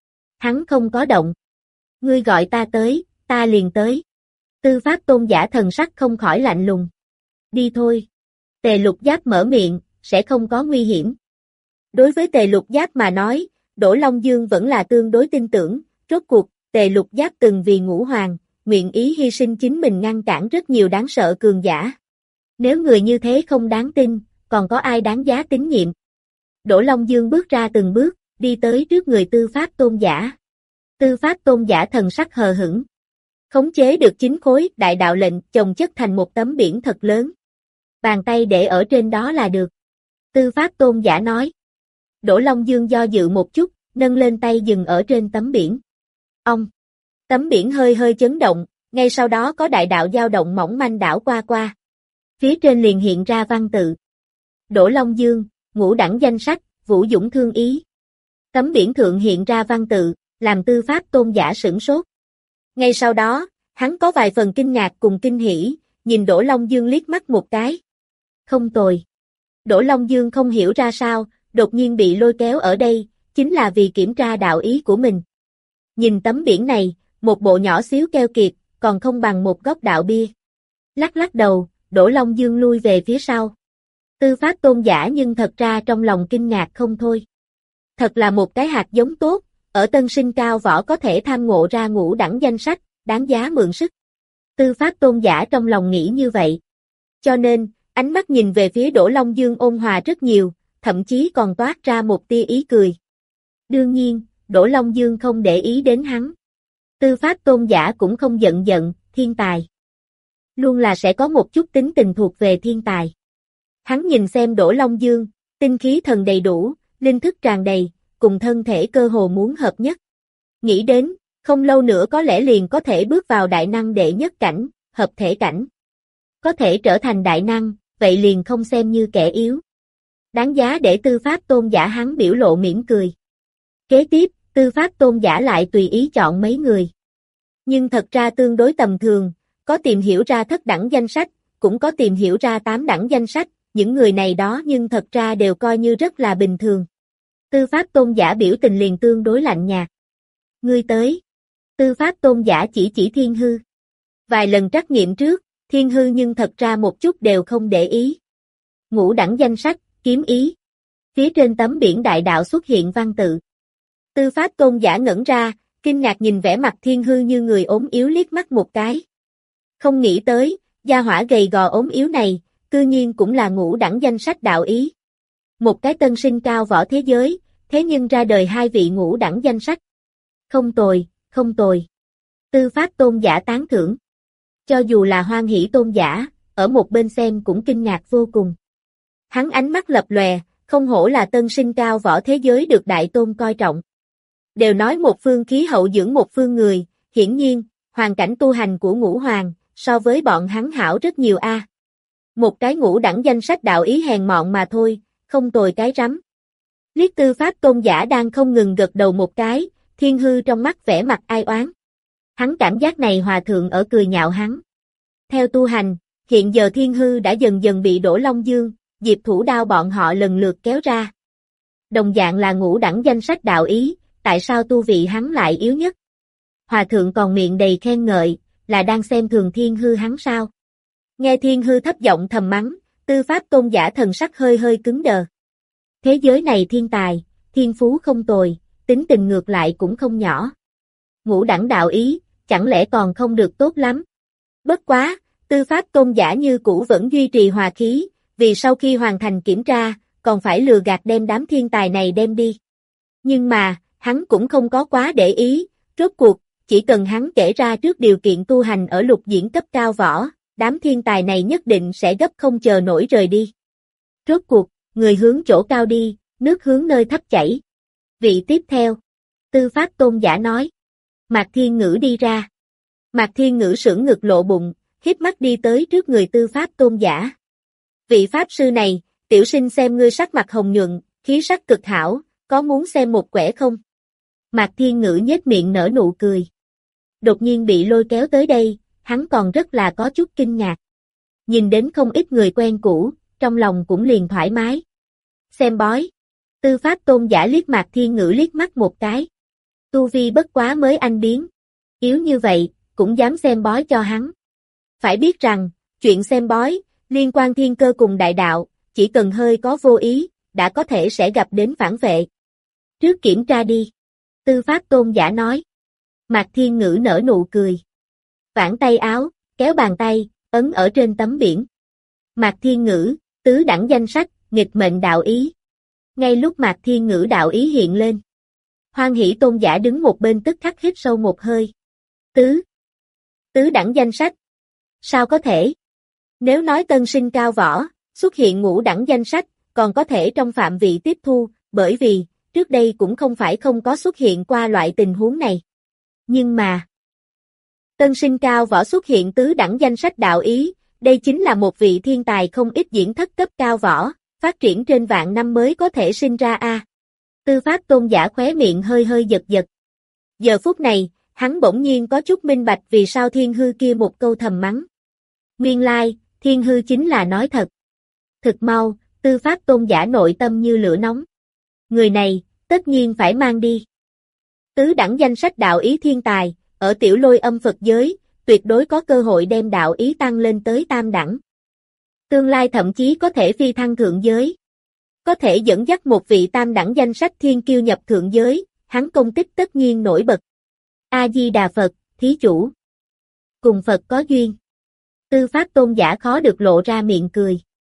Hắn không có động. Ngươi gọi ta tới, ta liền tới. Tư Pháp Tôn giả thần sắc không khỏi lạnh lùng. Đi thôi. Tề Lục Giáp mở miệng, sẽ không có nguy hiểm. Đối với Tề Lục Giáp mà nói, Đỗ Long Dương vẫn là tương đối tin tưởng, rốt cuộc, Tề Lục Giáp từng vì Ngũ Hoàng, nguyện ý hy sinh chính mình ngăn cản rất nhiều đáng sợ cường giả. Nếu người như thế không đáng tin, còn có ai đáng giá tín nhiệm? Đỗ Long Dương bước ra từng bước, đi tới trước người Tư Pháp Tôn giả. Tư Pháp Tôn giả thần sắc hờ hững. Khống chế được chín khối đại đạo lệnh chồng chất thành một tấm biển thật lớn. Bàn tay để ở trên đó là được. Tư Pháp Tôn giả nói. Đỗ Long Dương do dự một chút, nâng lên tay dừng ở trên tấm biển. Ông! Tấm biển hơi hơi chấn động, ngay sau đó có đại đạo dao động mỏng manh đảo qua qua. Phía trên liền hiện ra văn tự. Đỗ Long Dương, ngũ đẳng danh sách, Vũ Dũng thương ý. Tấm biển thượng hiện ra văn tự, làm Tư Pháp Tôn giả sửng sốt. Ngay sau đó, hắn có vài phần kinh ngạc cùng kinh hỉ, nhìn Đỗ Long Dương liếc mắt một cái. Không tồi. Đỗ Long Dương không hiểu ra sao, đột nhiên bị lôi kéo ở đây, chính là vì kiểm tra đạo ý của mình. Nhìn tấm biển này, một bộ nhỏ xíu keo kiệt, còn không bằng một góc đạo bia. Lắc lắc đầu, Đỗ Long Dương lui về phía sau. Tư Pháp Tôn giả nhưng thật ra trong lòng kinh ngạc không thôi. Thật là một cái hạt giống tốt, ở tân sinh cao võ có thể tham ngộ ra ngũ đẳng danh sách, đáng giá mượn sức. Tư Pháp Tôn giả trong lòng nghĩ như vậy. Cho nên, ánh mắt nhìn về phía Đỗ Long Dương ôn hòa rất nhiều, thậm chí còn toát ra một tia ý cười. Đương nhiên, Đỗ Long Dương không để ý đến hắn. Tư pháp tôn giả cũng không giận giận, thiên tài. Luôn là sẽ có một chút tính tình thuộc về thiên tài. Hắn nhìn xem Đỗ Long Dương, tinh khí thần đầy đủ, linh thức tràn đầy, cùng thân thể cơ hồ muốn hợp nhất. Nghĩ đến, không lâu nữa có lẽ liền có thể bước vào đại năng đệ nhất cảnh, hợp thể cảnh. Có thể trở thành đại năng, vậy liền không xem như kẻ yếu. Đáng giá để tư pháp tôn giả hắn biểu lộ mỉm cười. Kế tiếp, tư pháp tôn giả lại tùy ý chọn mấy người. Nhưng thật ra tương đối tầm thường, có tìm hiểu ra thất đẳng danh sách, cũng có tìm hiểu ra tám đẳng danh sách, những người này đó nhưng thật ra đều coi như rất là bình thường. Tư pháp tôn giả biểu tình liền tương đối lạnh nhạt. Ngươi tới. Tư pháp tôn giả chỉ chỉ Thiên Hư. Vài lần trắc nghiệm trước, Thiên Hư nhưng thật ra một chút đều không để ý. Ngũ đẳng danh sách, kiếm ý. Phía trên tấm biển đại đạo xuất hiện văn tự. Tư pháp tôn giả ngẩn ra, kinh ngạc nhìn vẻ mặt Thiên Hư như người ốm yếu liếc mắt một cái. Không nghĩ tới, gia hỏa gầy gò ốm yếu này, cư nhiên cũng là ngũ đẳng danh sách đạo ý. Một cái tân sinh cao võ thế giới, thế nhưng ra đời hai vị ngũ đẳng danh sách. Không tồi, không tồi. Tư pháp tôn giả tán thưởng. Cho dù là Hoan Hỷ tôn giả, ở một bên xem cũng kinh ngạc vô cùng. Hắn ánh mắt lập lòe, không hổ là tân sinh cao võ thế giới được đại tôn coi trọng. Đều nói một phương khí hậu dưỡng một phương người, hiển nhiên, hoàn cảnh tu hành của ngũ hoàng, so với bọn hắn hảo rất nhiều a. Một cái ngũ đẳng danh sách đạo ý hèn mọn mà thôi, không tồi cái rắm. Liếc tư pháp tôn giả đang không ngừng gật đầu một cái, Thiên Hư trong mắt vẻ mặt ai oán. Hắn cảm giác này hòa thượng ở cười nhạo hắn. Theo tu hành, hiện giờ Thiên Hư đã dần dần bị Đỗ Long Dương, Diệp Thủ Đao bọn họ lần lượt kéo ra. Đồng dạng là ngũ đẳng danh sách đạo ý, tại sao tu vị hắn lại yếu nhất? Hòa thượng còn miệng đầy khen ngợi, là đang xem thường Thiên Hư hắn sao? Nghe Thiên Hư thấp giọng thầm mắng, tư pháp tôn giả thần sắc hơi hơi cứng đờ. Thế giới này thiên tài, thiên phú không tồi, tính tình ngược lại cũng không nhỏ. Ngũ đẳng đạo ý, chẳng lẽ còn không được tốt lắm? Bất quá, tư pháp tôn giả như cũ vẫn duy trì hòa khí, vì sau khi hoàn thành kiểm tra, còn phải lừa gạt đem đám thiên tài này đem đi. Nhưng mà, hắn cũng không có quá để ý, rốt cuộc, chỉ cần hắn kể ra trước điều kiện tu hành ở lục diễn cấp cao võ, đám thiên tài này nhất định sẽ gấp không chờ nổi rời đi. Rốt cuộc, người hướng chỗ cao đi, nước hướng nơi thấp chảy. Vị tiếp theo, tư pháp tôn giả nói. Mạc Thiên Ngữ đi ra. Mạc Thiên Ngữ sững ngực lộ bụng, híp mắt đi tới trước người tư pháp tôn giả. Vị pháp sư này, tiểu sinh xem ngươi sắc mặt hồng nhuận, khí sắc cực hảo, có muốn xem một quẻ không? Mạc Thiên Ngữ nhếch miệng nở nụ cười. Đột nhiên bị lôi kéo tới đây, hắn còn rất là có chút kinh ngạc. Nhìn đến không ít người quen cũ, trong lòng cũng liền thoải mái. Xem bói. Tư pháp tôn giả liếc Mạc Thiên Ngữ liếc mắt một cái. Tu vi bất quá mới anh biến. Yếu như vậy, cũng dám xem bói cho hắn. Phải biết rằng, chuyện xem bói, liên quan thiên cơ cùng đại đạo, chỉ cần hơi có vô ý, đã có thể sẽ gặp đến phản vệ. Trước kiểm tra đi. Tư pháp tôn giả nói. Mạc Thiên Ngữ nở nụ cười. Vãn tay áo, kéo bàn tay, ấn ở trên tấm biển. Mạc Thiên Ngữ, tứ đẳng danh sách, nghịch mệnh đạo ý. Ngay lúc Mạc Thiên Ngữ đạo ý hiện lên. Hoan Hỷ tôn giả đứng một bên tức khắc hít sâu một hơi. Tứ. Tứ đẳng danh sách. Sao có thể? Nếu nói tân sinh cao võ, xuất hiện ngũ đẳng danh sách, còn có thể trong phạm vị tiếp thu, bởi vì, trước đây cũng không phải không có xuất hiện qua loại tình huống này. Nhưng mà, tân sinh cao võ xuất hiện tứ đẳng danh sách đạo ý, đây chính là một vị thiên tài không ít diễn thất cấp cao võ, phát triển trên vạn năm mới có thể sinh ra a. Tư pháp tôn giả khóe miệng hơi hơi giật giật. Giờ phút này, hắn bỗng nhiên có chút minh bạch vì sao Thiên Hư kia một câu thầm mắng. Nguyên lai, Thiên Hư chính là nói thật. Thực mau, tư pháp tôn giả nội tâm như lửa nóng. Người này, tất nhiên phải mang đi. Tứ đẳng danh sách đạo ý thiên tài, ở tiểu lôi âm Phật giới, tuyệt đối có cơ hội đem đạo ý tăng lên tới tam đẳng. Tương lai thậm chí có thể phi thăng thượng giới. Có thể dẫn dắt một vị tam đẳng danh sách thiên kiêu nhập thượng giới, hắn công tích tất nhiên nổi bật. A-di-đà Phật, thí chủ. Cùng Phật có duyên. Tư pháp tôn giả khó được lộ ra miệng cười.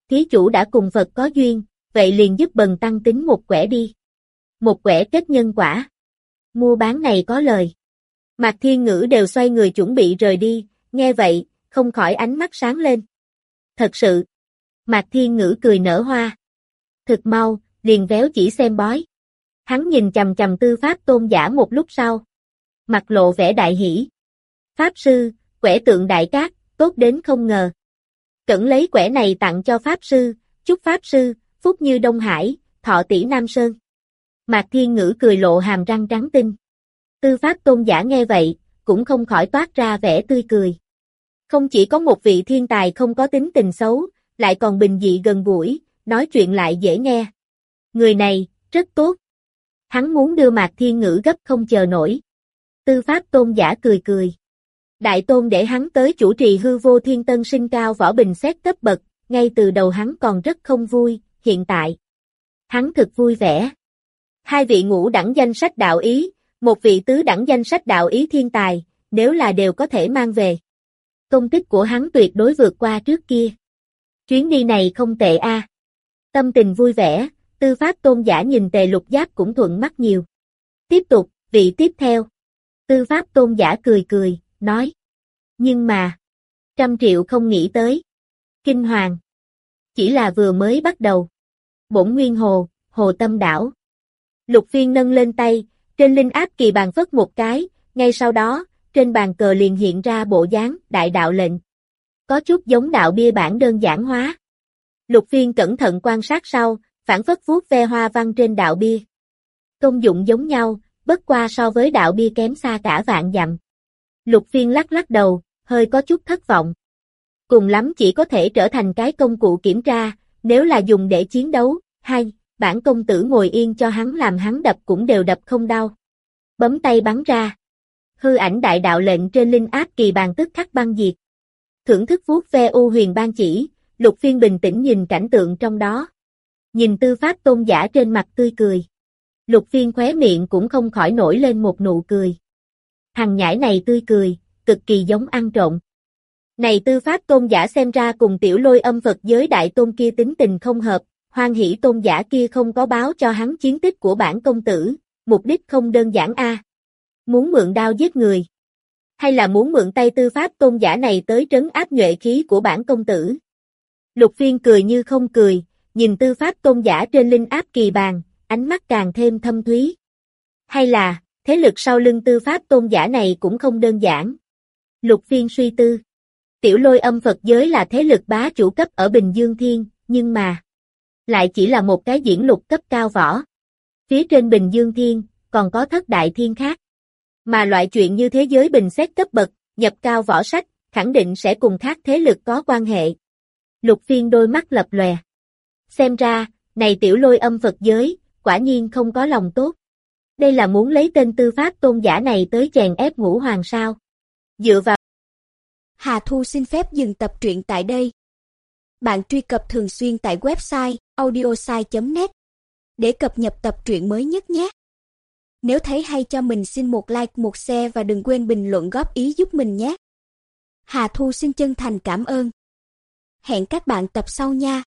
Thí chủ đã cùng Phật có duyên, vậy liền giúp bần tăng tính một quẻ đi. Một quẻ kết nhân quả. Mua bán này có lời. Mạc Thiên Ngữ đều xoay người chuẩn bị rời đi, nghe vậy, không khỏi ánh mắt sáng lên. Thật sự. Mạc Thiên Ngữ cười nở hoa. Thực mau, liền véo chỉ xem bói. Hắn nhìn chằm chằm Tư Pháp Tôn giả một lúc sau. Mặt lộ vẻ đại hỉ. Pháp sư, quẻ tượng đại cát, tốt đến không ngờ. Cẩn lấy quẻ này tặng cho Pháp sư, chúc Pháp sư, phúc như Đông Hải, thọ tỷ Nam Sơn. Mạc Thiên Ngữ cười lộ hàm răng trắng tinh. Tư Pháp Tôn giả nghe vậy, cũng không khỏi toát ra vẻ tươi cười. Không chỉ có một vị thiên tài không có tính tình xấu, lại còn bình dị gần gũi, nói chuyện lại dễ nghe. Người này, rất tốt. Hắn muốn đưa Mạc Thiên Ngữ gấp không chờ nổi. Tư Pháp Tôn giả cười cười. Đại Tôn để hắn tới chủ trì hư vô thiên tân sinh cao võ bình xét cấp bậc, ngay từ đầu hắn còn rất không vui, hiện tại. Hắn thực vui vẻ. Hai vị ngũ đẳng danh sách đạo ý, một vị tứ đẳng danh sách đạo ý thiên tài, nếu là đều có thể mang về. Công tích của hắn tuyệt đối vượt qua trước kia. Chuyến đi này không tệ a. À. Tâm tình vui vẻ, Tư Pháp Tôn giả nhìn Tề Lục Giáp cũng thuận mắt nhiều. Tiếp tục, vị tiếp theo. Tư Pháp Tôn giả cười cười, nói. Nhưng mà, trăm triệu không nghĩ tới. Kinh hoàng. Chỉ là vừa mới bắt đầu. Bổn Nguyên Hồ, Hồ Tâm Đảo. Lục Phiên nâng lên tay, trên linh áp kỳ bàn phất một cái, ngay sau đó, trên bàn cờ liền hiện ra bộ dáng đại đạo lệnh. Có chút giống đạo bia bản đơn giản hóa. Lục Phiên cẩn thận quan sát sau, phản phất vuốt ve hoa văn trên đạo bia. Công dụng giống nhau, bất qua so với đạo bia kém xa cả vạn dặm. Lục Phiên lắc lắc đầu, hơi có chút thất vọng. Cùng lắm chỉ có thể trở thành cái công cụ kiểm tra, nếu là dùng để chiến đấu, hay, bản công tử ngồi yên cho hắn làm hắn đập cũng đều đập không đau. Bấm tay bắn ra. Hư ảnh đại đạo lệnh trên linh áp kỳ bàn tức khắc băng diệt. Thưởng thức vuốt ve u huyền ban chỉ, Lục Phiên bình tĩnh nhìn cảnh tượng trong đó. Nhìn Tư Pháp Tôn giả trên mặt tươi cười. Lục Phiên khóe miệng cũng không khỏi nổi lên một nụ cười. Thằng nhãi này tươi cười, cực kỳ giống ăn trộm. Này Tư Pháp Tôn giả xem ra cùng Tiểu Lôi Âm Phật giới đại tôn kia tính tình không hợp, Hoan Hỷ Tôn giả kia không có báo cho hắn chiến tích của bản công tử, mục đích không đơn giản a. À. Muốn mượn đao giết người, hay là muốn mượn tay Tư Pháp Tôn giả này tới trấn áp nhuệ khí của bản công tử. Lục Phiên cười như không cười, nhìn Tư Pháp Tôn giả trên linh áp kỳ bàn, ánh mắt càng thêm thâm thúy. Hay là, thế lực sau lưng Tư Pháp Tôn giả này cũng không đơn giản. Lục Phiên suy tư. Tiểu Lôi Âm Phật giới là thế lực bá chủ cấp ở Bình Dương Thiên, nhưng mà lại chỉ là một cái diễn lục cấp cao võ. Phía trên Bình Dương Thiên, còn có thất đại thiên khác. Mà loại chuyện như thế giới bình xét cấp bậc, nhập cao võ sách, khẳng định sẽ cùng khác thế lực có quan hệ. Lục Phiên đôi mắt lập lòe. Xem ra, này Tiểu Lôi Âm Phật giới, quả nhiên không có lòng tốt. Đây là muốn lấy tên Tư Pháp Tôn giả này tới chèn ép Ngũ Hoàng sao. Dựa vào. Hà Thu xin phép dừng tập truyện tại đây. Bạn truy cập thường xuyên tại website audiosai chấm net để cập nhật tập truyện mới nhất nhé. Nếu thấy hay cho mình xin một like, một share và đừng quên bình luận góp ý giúp mình nhé. Hà Thu xin chân thành cảm ơn. Hẹn các bạn tập sau nha.